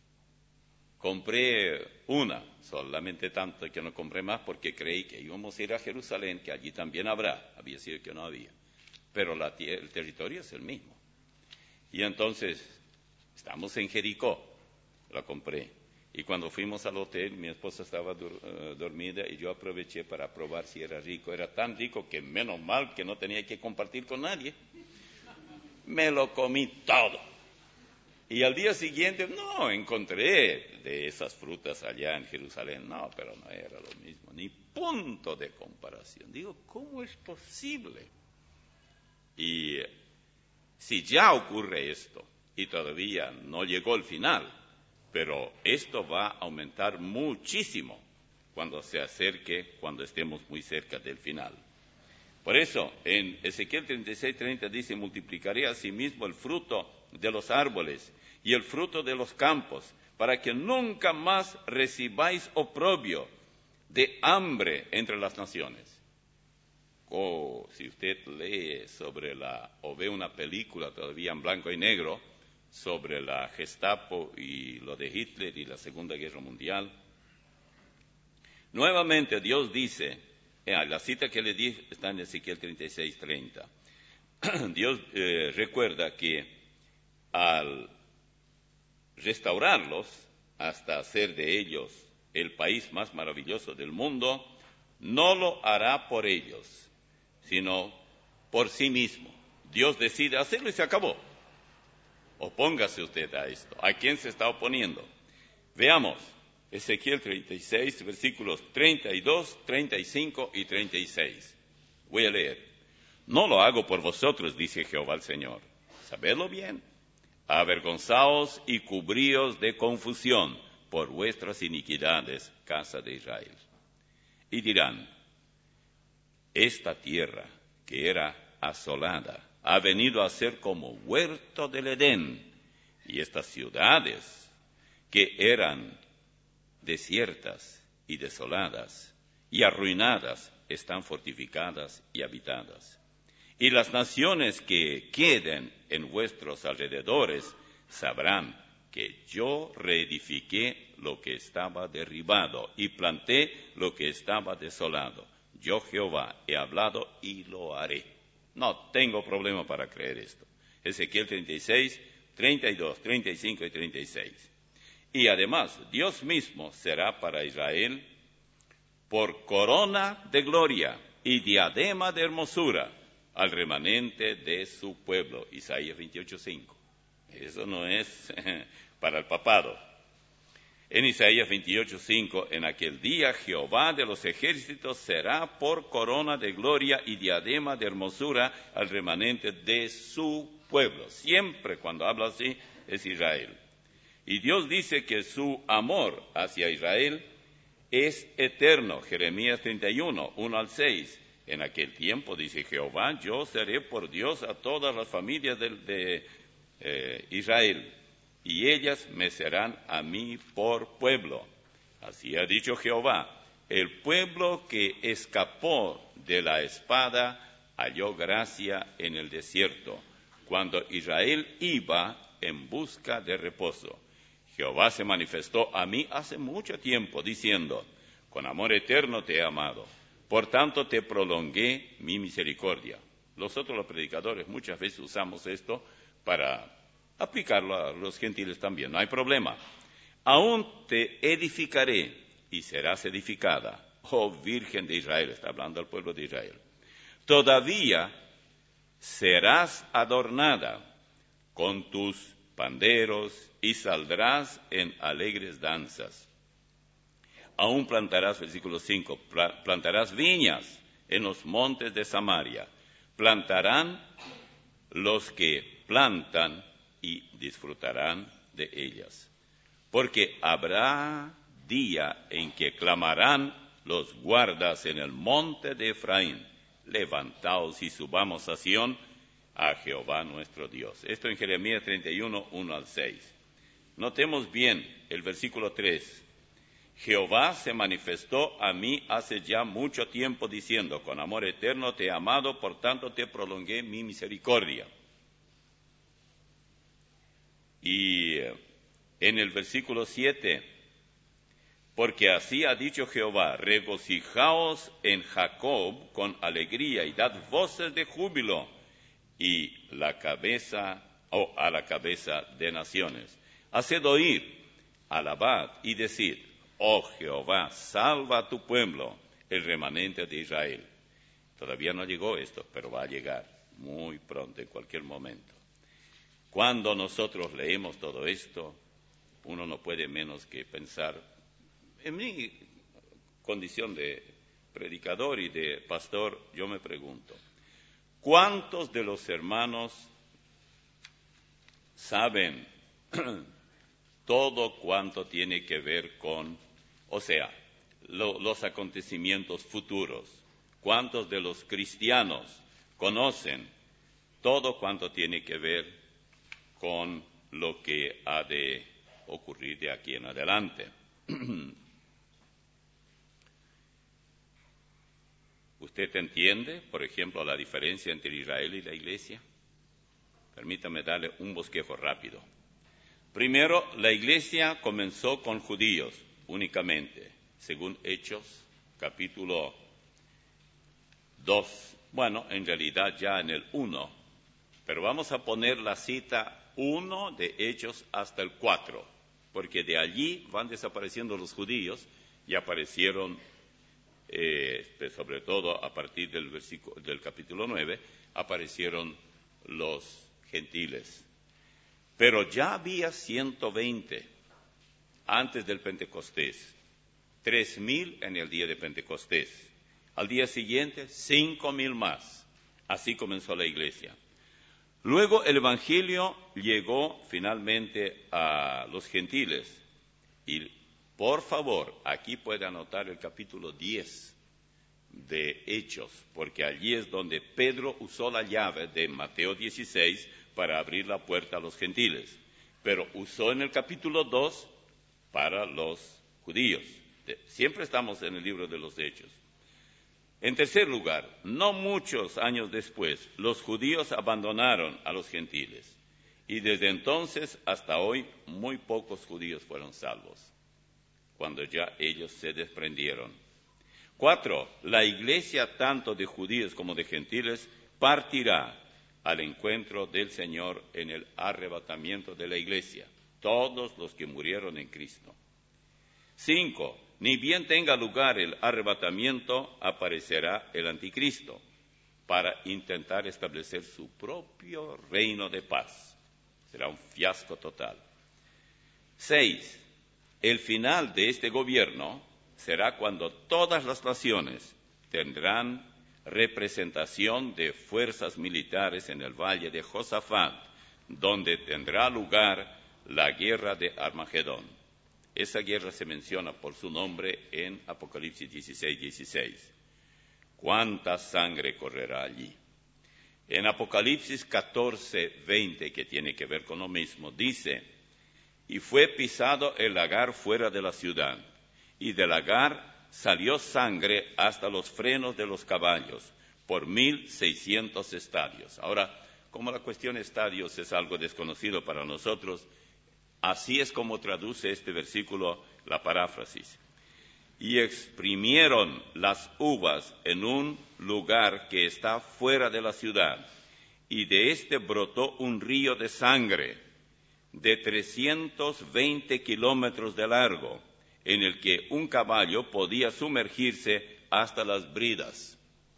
S1: Compré una, solamente tanto que no compré más porque creí que íbamos a ir a Jerusalén, que allí también habrá. Había sido que no había. Pero la, el territorio es el mismo. Y entonces, estamos en Jericó, la compré. Y cuando fuimos al hotel, mi esposa estaba dur, uh, dormida y yo aproveché para probar si era rico. Era tan rico que menos mal que no tenía que compartir con nadie. Me lo comí todo. Y al día siguiente, no, encontré de esas frutas allá en Jerusalén. No, pero no era lo mismo, ni punto de comparación. Digo, ¿cómo es posible? Y si ya ocurre esto, y todavía no llegó el final, pero esto va a aumentar muchísimo cuando se acerque, cuando estemos muy cerca del final. Por eso, en Ezequiel treinta y seis, treinta dice, multiplicaré asimismo el fruto de los árboles y el fruto de los campos, para que nunca más recibáis oprobio de hambre entre las naciones. O si usted lee sobre la, o ve una película todavía en blanco y negro, sobre la Gestapo y lo de Hitler y la Segunda Guerra Mundial. Nuevamente Dios dice, eh, la cita que le di está en Ezequiel treinta y seis, treinta. Dios eh, recuerda que al restaurarlos hasta hacer de ellos el país más maravilloso del mundo, no lo hará por ellos, sino por sí mismo. Dios decide hacerlo y se acabó. Opóngase usted a esto. ¿A quién se está oponiendo? Veamos Ezequiel treinta y seis, versículos treinta y dos, treinta y cinco y treinta y seis. Voy a leer. No lo hago por vosotros, dice Jehová el Señor. Sabedlo bien. Avergonzaos y cubríos de confusión por vuestras iniquidades, casa de Israel. Y dirán, esta tierra que era asolada ha venido a ser como huerto del Edén, y estas ciudades que eran desiertas y desoladas y arruinadas están fortificadas y habitadas. Y las naciones que queden en vuestros alrededores sabrán que yo reedifiqué lo que estaba derribado y planté lo que estaba desolado. Yo, Jehová, he hablado y lo haré. No tengo problema para creer esto. Ezequiel treinta y seis, treinta y dos, treinta y cinco y treinta y seis. Y además, Dios mismo será para Israel por corona de gloria y diadema de hermosura al remanente de su pueblo. Isaías veintiocho, cinco. Eso no es para el papado. En Isaías veintiocho, cinco, en aquel día Jehová de los ejércitos será por corona de gloria y diadema de hermosura al remanente de su pueblo. Siempre cuando habla así es Israel. Y Dios dice que su amor hacia Israel es eterno. Jeremías treinta y uno, uno al seis. En aquel tiempo, dice Jehová, yo seré por Dios a todas las familias de, de eh, Israel, y ellas me serán a mí por pueblo. Así ha dicho Jehová, el pueblo que escapó de la espada halló gracia en el desierto, cuando Israel iba en busca de reposo. Jehová se manifestó a mí hace mucho tiempo, diciendo, con amor eterno te he amado, por tanto te prolongué mi misericordia. Nosotros los predicadores muchas veces usamos esto para aplicarlo a los gentiles también, no hay problema. Aún te edificaré y serás edificada, oh Virgen de Israel, está hablando al pueblo de Israel. Todavía serás adornada con tus panderos y saldrás en alegres danzas. Aún plantarás, versículo cinco, plantarás viñas en los montes de Samaria. Plantarán los que plantan y disfrutarán de ellas. Porque habrá día en que clamarán los guardas en el monte de Efraín. Levantaos y subamos a Sión, a Jehová nuestro Dios. Esto en Jeremías treinta y uno, uno al seis. Notemos bien el versículo tres. Jehová se manifestó a mí hace ya mucho tiempo diciendo, con amor eterno te he amado, por tanto te prolongué mi misericordia. Y en el versículo siete, porque así ha dicho Jehová, regocijaos en Jacob con alegría y dad voces de júbilo y la cabeza, o oh, a la cabeza de naciones. Haced oír, alabad y decid, oh Jehová, salva a tu pueblo, el remanente de Israel. Todavía no llegó esto, pero va a llegar muy pronto, en cualquier momento. Cuando nosotros leemos todo esto, uno no puede menos que pensar, en mi condición de predicador y de pastor, yo me pregunto, ¿cuántos de los hermanos saben todo cuanto tiene que ver con, o sea, lo, los acontecimientos futuros? ¿Cuántos de los cristianos conocen todo cuanto tiene que ver con lo que ha de ocurrir de aquí en adelante? ¿Usted entiende, por ejemplo, la diferencia entre Israel y la Iglesia? Permítame darle un bosquejo rápido. Primero, la Iglesia comenzó con judíos únicamente, según Hechos, capítulo dos. Bueno, en realidad ya en el uno, pero vamos a poner la cita uno de Hechos hasta el cuatro, porque de allí van desapareciendo los judíos y aparecieron, eh, sobre todo a partir del, versículo, del capítulo nueve, aparecieron los gentiles. Pero ya había ciento veinte antes del Pentecostés, tres mil en el día de Pentecostés. Al día siguiente, cinco mil más. Así comenzó la iglesia. Luego el Evangelio llegó finalmente a los gentiles. Y por favor, aquí puede anotar el capítulo diez de Hechos, porque allí es donde Pedro usó la llave de Mateo dieciséis para abrir la puerta a los gentiles. Pero usó en el capítulo dos para los judíos. Siempre estamos en el libro de los Hechos. En tercer lugar, no muchos años después, los judíos abandonaron a los gentiles. Y desde entonces hasta hoy, muy pocos judíos fueron salvos, cuando ya ellos se desprendieron. Cuatro, la iglesia, tanto de judíos como de gentiles, partirá al encuentro del Señor en el arrebatamiento de la iglesia, todos los que murieron en Cristo. Cinco, ni bien tenga lugar el arrebatamiento, aparecerá el anticristo para intentar establecer su propio reino de paz. Será un fiasco total. Seis, el final de este gobierno será cuando todas las naciones tendrán representación de fuerzas militares en el valle de Josafat, donde tendrá lugar la guerra de Armagedón. Esa guerra se menciona por su nombre en Apocalipsis dieciséis, dieciséis. ¿Cuánta sangre correrá allí? En Apocalipsis catorce, veinte, que tiene que ver con lo mismo, dice: y fue pisado el lagar fuera de la ciudad, y del lagar salió sangre hasta los frenos de los caballos, por mil seiscientos estadios. Ahora, como la cuestión de estadios es algo desconocido para nosotros, así es como traduce este versículo la paráfrasis. Y exprimieron las uvas en un lugar que está fuera de la ciudad, y de éste brotó un río de sangre de trescientos veinte kilómetros de largo, en el que un caballo podía sumergirse hasta las bridas.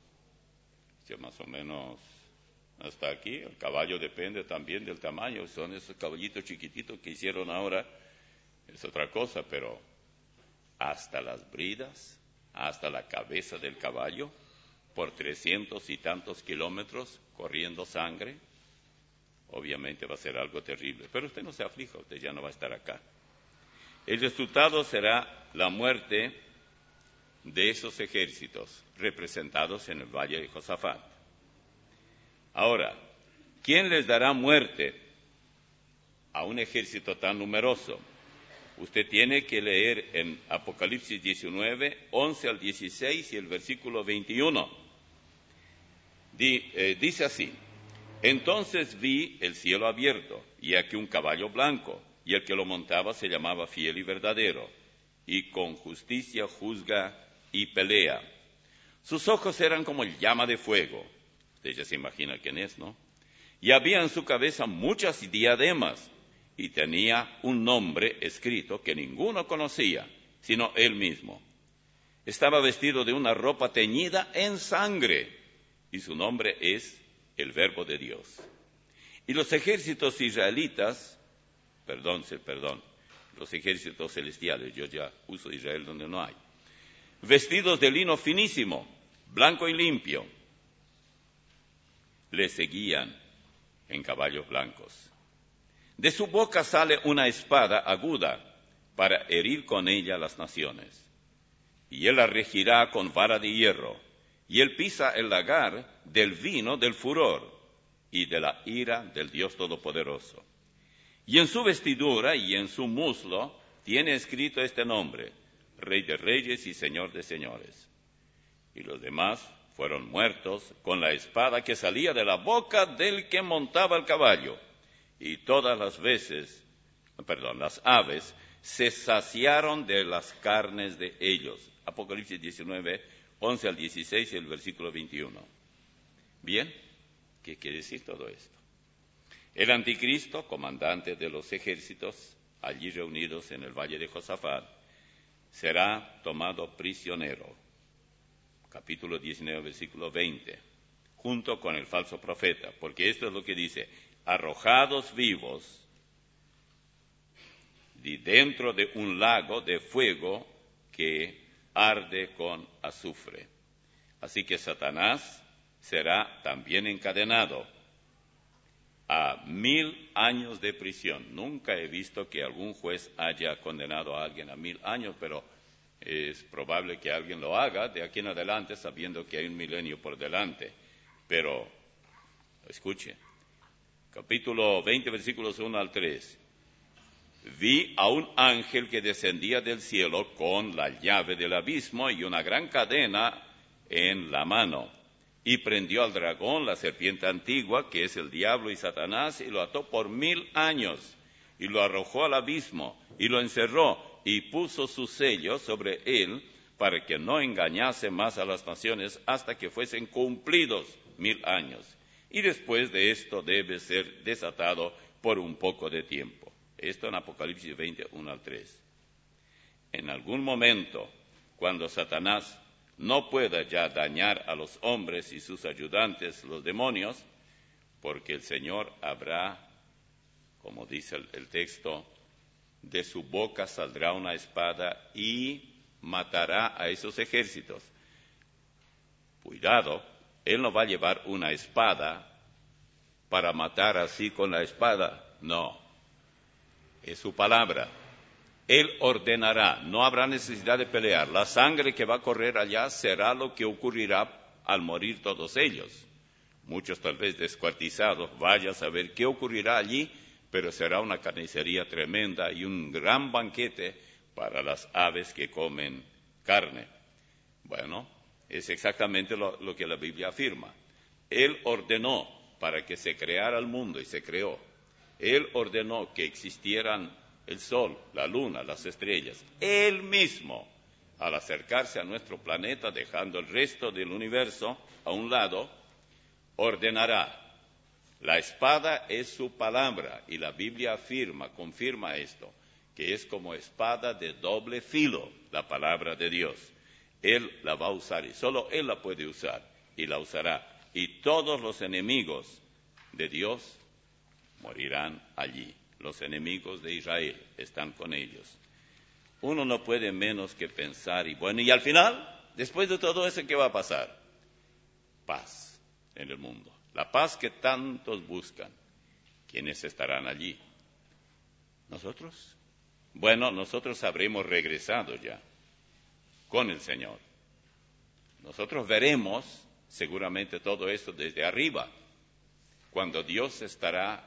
S1: Sí, más o menos hasta aquí. El caballo depende también del tamaño. Son esos caballitos chiquititos que hicieron ahora, es otra cosa, pero hasta las bridas, hasta la cabeza del caballo, por trescientos y tantos kilómetros corriendo sangre. Obviamente va a ser algo terrible, pero usted no se aflija, usted ya no va a estar acá. El resultado será la muerte de esos ejércitos representados en el valle de Josafat. Ahora, ¿quién les dará muerte a un ejército tan numeroso? Usted tiene que leer en Apocalipsis diecinueve, once al dieciséis y el versículo veintiuno. Di, eh, dice así: entonces vi el cielo abierto, y aquí un caballo blanco, y el que lo montaba se llamaba Fiel y Verdadero, y con justicia juzga y pelea. Sus ojos eran como llama de fuego. Usted ya se imagina quién es, ¿no? Y había en su cabeza muchas diademas, y tenía un nombre escrito que ninguno conocía, sino él mismo. Estaba vestido de una ropa teñida en sangre, y su nombre es el Verbo de Dios. Y los ejércitos israelitas, perdón, perdón, los ejércitos celestiales, yo ya uso Israel donde no hay, vestidos de lino finísimo, blanco y limpio, le seguían en caballos blancos. De su boca sale una espada aguda para herir con ella las naciones. Y él la regirá con vara de hierro, y él pisa el lagar del vino del furor y de la ira del Dios Todopoderoso. Y en su vestidura y en su muslo tiene escrito este nombre: Rey de Reyes y Señor de Señores. Y los demás fueron muertos con la espada que salía de la boca del que montaba el caballo. Y todas las veces, perdón, las aves se saciaron de las carnes de ellos. Apocalipsis diecinueve, once al dieciséis y el versículo veintiuno. Bien, ¿qué quiere decir todo esto? El anticristo, comandante de los ejércitos, allí reunidos en el valle de Josafat, será tomado prisionero. Capítulo diecinueve, versículo veinte. Junto con el falso profeta, porque esto es lo que dice: arrojados vivos de dentro de un lago de fuego que arde con azufre. Así que Satanás será también encadenado a mil años de prisión. Nunca he visto que algún juez haya condenado a alguien a mil años, pero es probable que alguien lo haga de aquí en adelante, sabiendo que hay un milenio por delante. Pero, escuche, capítulo veinte, versículos uno al tres. Vi a un ángel que descendía del cielo con la llave del abismo y una gran cadena en la mano, y prendió al dragón, la serpiente antigua, que es el diablo y Satanás, y lo ató por mil años, y lo arrojó al abismo, y lo encerró, y puso su sello sobre él, para que no engañase más a las naciones hasta que fuesen cumplidos mil años. Y después de esto debe ser desatado por un poco de tiempo. Esto en Apocalipsis veinte, uno al tres. En algún momento, cuando Satanás no pueda ya dañar a los hombres y sus ayudantes, los demonios, porque el Señor habrá, como dice el, el texto, de su boca saldrá una espada y matará a esos ejércitos. Cuidado, Él no va a llevar una espada para matar así con la espada, no. Es su palabra. Él ordenará, no habrá necesidad de pelear. La sangre que va a correr allá será lo que ocurrirá al morir todos ellos. Muchos tal vez descuartizados, vaya a saber qué ocurrirá allí, pero será una carnicería tremenda y un gran banquete para las aves que comen carne. Bueno, es exactamente lo, lo que la Biblia afirma. Él ordenó para que se creara el mundo y se creó. Él ordenó que existieran el sol, la luna, las estrellas. Él mismo, al acercarse a nuestro planeta, dejando el resto del universo a un lado, ordenará. La espada es su palabra y la Biblia afirma, confirma esto, que es como espada de doble filo, la palabra de Dios. Él la va a usar y solo Él la puede usar y la usará. Y todos los enemigos de Dios morirán allí. Los enemigos de Israel están con ellos. Uno no puede menos que pensar, y bueno, y al final, después de todo eso, ¿qué va a pasar? Paz en el mundo. La paz que tantos buscan. ¿Quiénes estarán allí? ¿Nosotros? Bueno, nosotros habremos regresado ya con el Señor. Nosotros veremos seguramente todo esto desde arriba, cuando Dios estará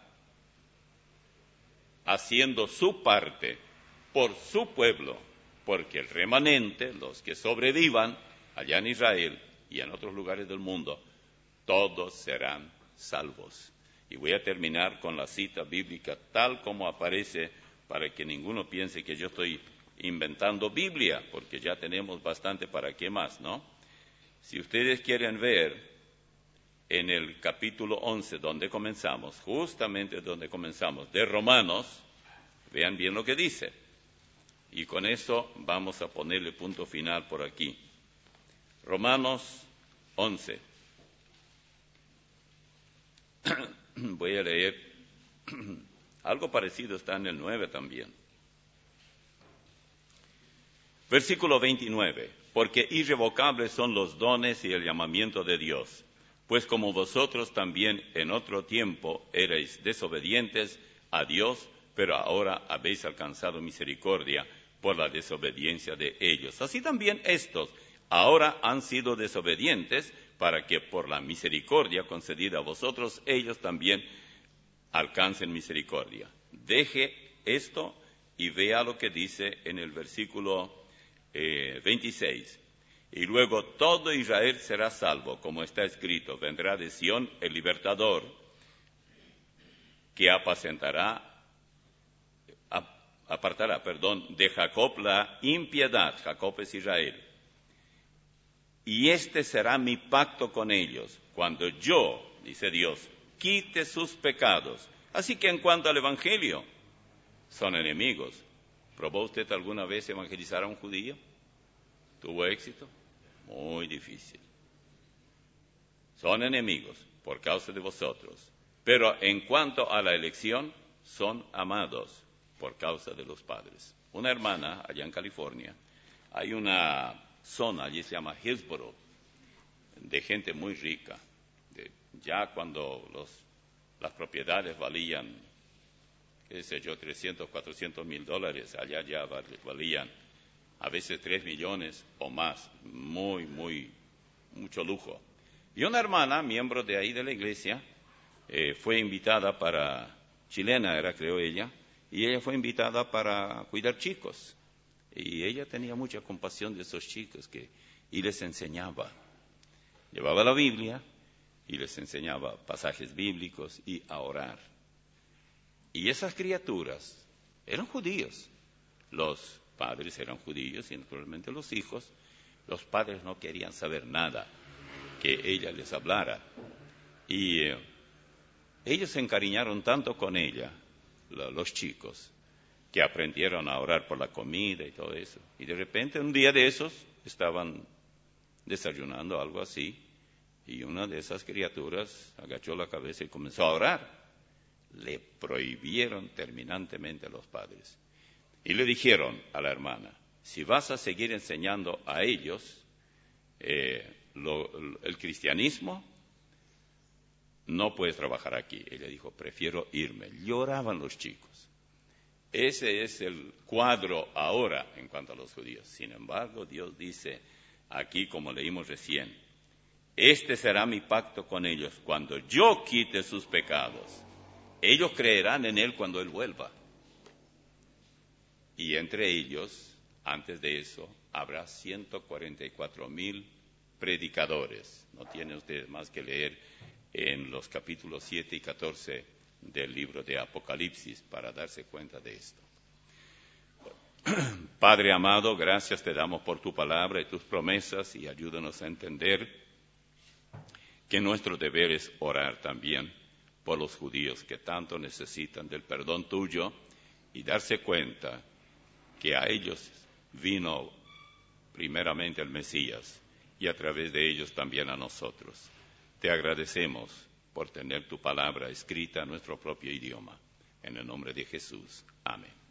S1: haciendo su parte por su pueblo, porque el remanente, los que sobrevivan allá en Israel y en otros lugares del mundo, todos serán salvos. Y voy a terminar con la cita bíblica tal como aparece, para que ninguno piense que yo estoy inventando Biblia, porque ya tenemos bastante para qué más, ¿no? Si ustedes quieren ver en el capítulo once, donde comenzamos, justamente donde comenzamos, de Romanos, vean bien lo que dice. Y con eso vamos a ponerle punto final por aquí. Romanos once. Voy a leer, algo parecido está en el nueve también. Versículo veintinueve. Porque irrevocables son los dones y el llamamiento de Dios. Pues como vosotros también en otro tiempo erais desobedientes a Dios, pero ahora habéis alcanzado misericordia por la desobediencia de ellos. Así también estos ahora han sido desobedientes, para que por la misericordia concedida a vosotros, ellos también alcancen misericordia. Deje esto y vea lo que dice en el versículo eh, veintiséis. Y luego todo Israel será salvo, como está escrito: vendrá de Sión el libertador, que apacentará, apartará, perdón, de Jacob la impiedad. Jacob es Israel. Y este será mi pacto con ellos, cuando yo, dice Dios, quite sus pecados. Así que en cuanto al Evangelio, son enemigos. ¿Probó usted alguna vez evangelizar a un judío? ¿Tuvo éxito? Muy difícil. Son enemigos por causa de vosotros. Pero en cuanto a la elección, son amados por causa de los padres. Una hermana allá en California, hay una zona, allí se llama Hillsborough, de gente muy rica. De, ya cuando los, las propiedades valían, qué sé yo, trescientos, cuatrocientos mil dólares, allá ya valían a veces tres millones o más. Muy, muy, mucho lujo. Y una hermana, miembro de ahí de la iglesia, eh, fue invitada para, chilena era creo ella, y ella fue invitada para cuidar chicos. Y ella tenía mucha compasión de esos chicos que, y les enseñaba. Llevaba la Biblia y les enseñaba pasajes bíblicos y a orar. Y esas criaturas eran judíos. Los padres eran judíos y naturalmente los hijos. Los padres no querían saber nada que ella les hablara. Y eh, ellos se encariñaron tanto con ella, lo, los chicos, que aprendieron a orar por la comida y todo eso. Y de repente, un día de esos, estaban desayunando, algo así, y una de esas criaturas agachó la cabeza y comenzó a orar. Le prohibieron terminantemente a los padres. Y le dijeron a la hermana, si vas a seguir enseñando a ellos eh, lo, el cristianismo, no puedes trabajar aquí. Ella dijo, prefiero irme. Lloraban los chicos. Ese es el cuadro ahora en cuanto a los judíos. Sin embargo, Dios dice aquí, como leímos recién, este será mi pacto con ellos cuando yo quite sus pecados. Ellos creerán en Él cuando Él vuelva. Y entre ellos, antes de eso, habrá ciento cuarenta y cuatro mil predicadores. No tienen ustedes más que leer en los capítulos siete y catorce del libro de Apocalipsis para darse cuenta de esto. Padre amado, gracias te damos por tu palabra y tus promesas y ayúdanos a entender que nuestro deber es orar también por los judíos que tanto necesitan del perdón tuyo y darse cuenta que a ellos vino primeramente el Mesías y a través de ellos también a nosotros. Te agradecemos por tener tu palabra escrita en nuestro propio idioma. En el nombre de Jesús. Amén.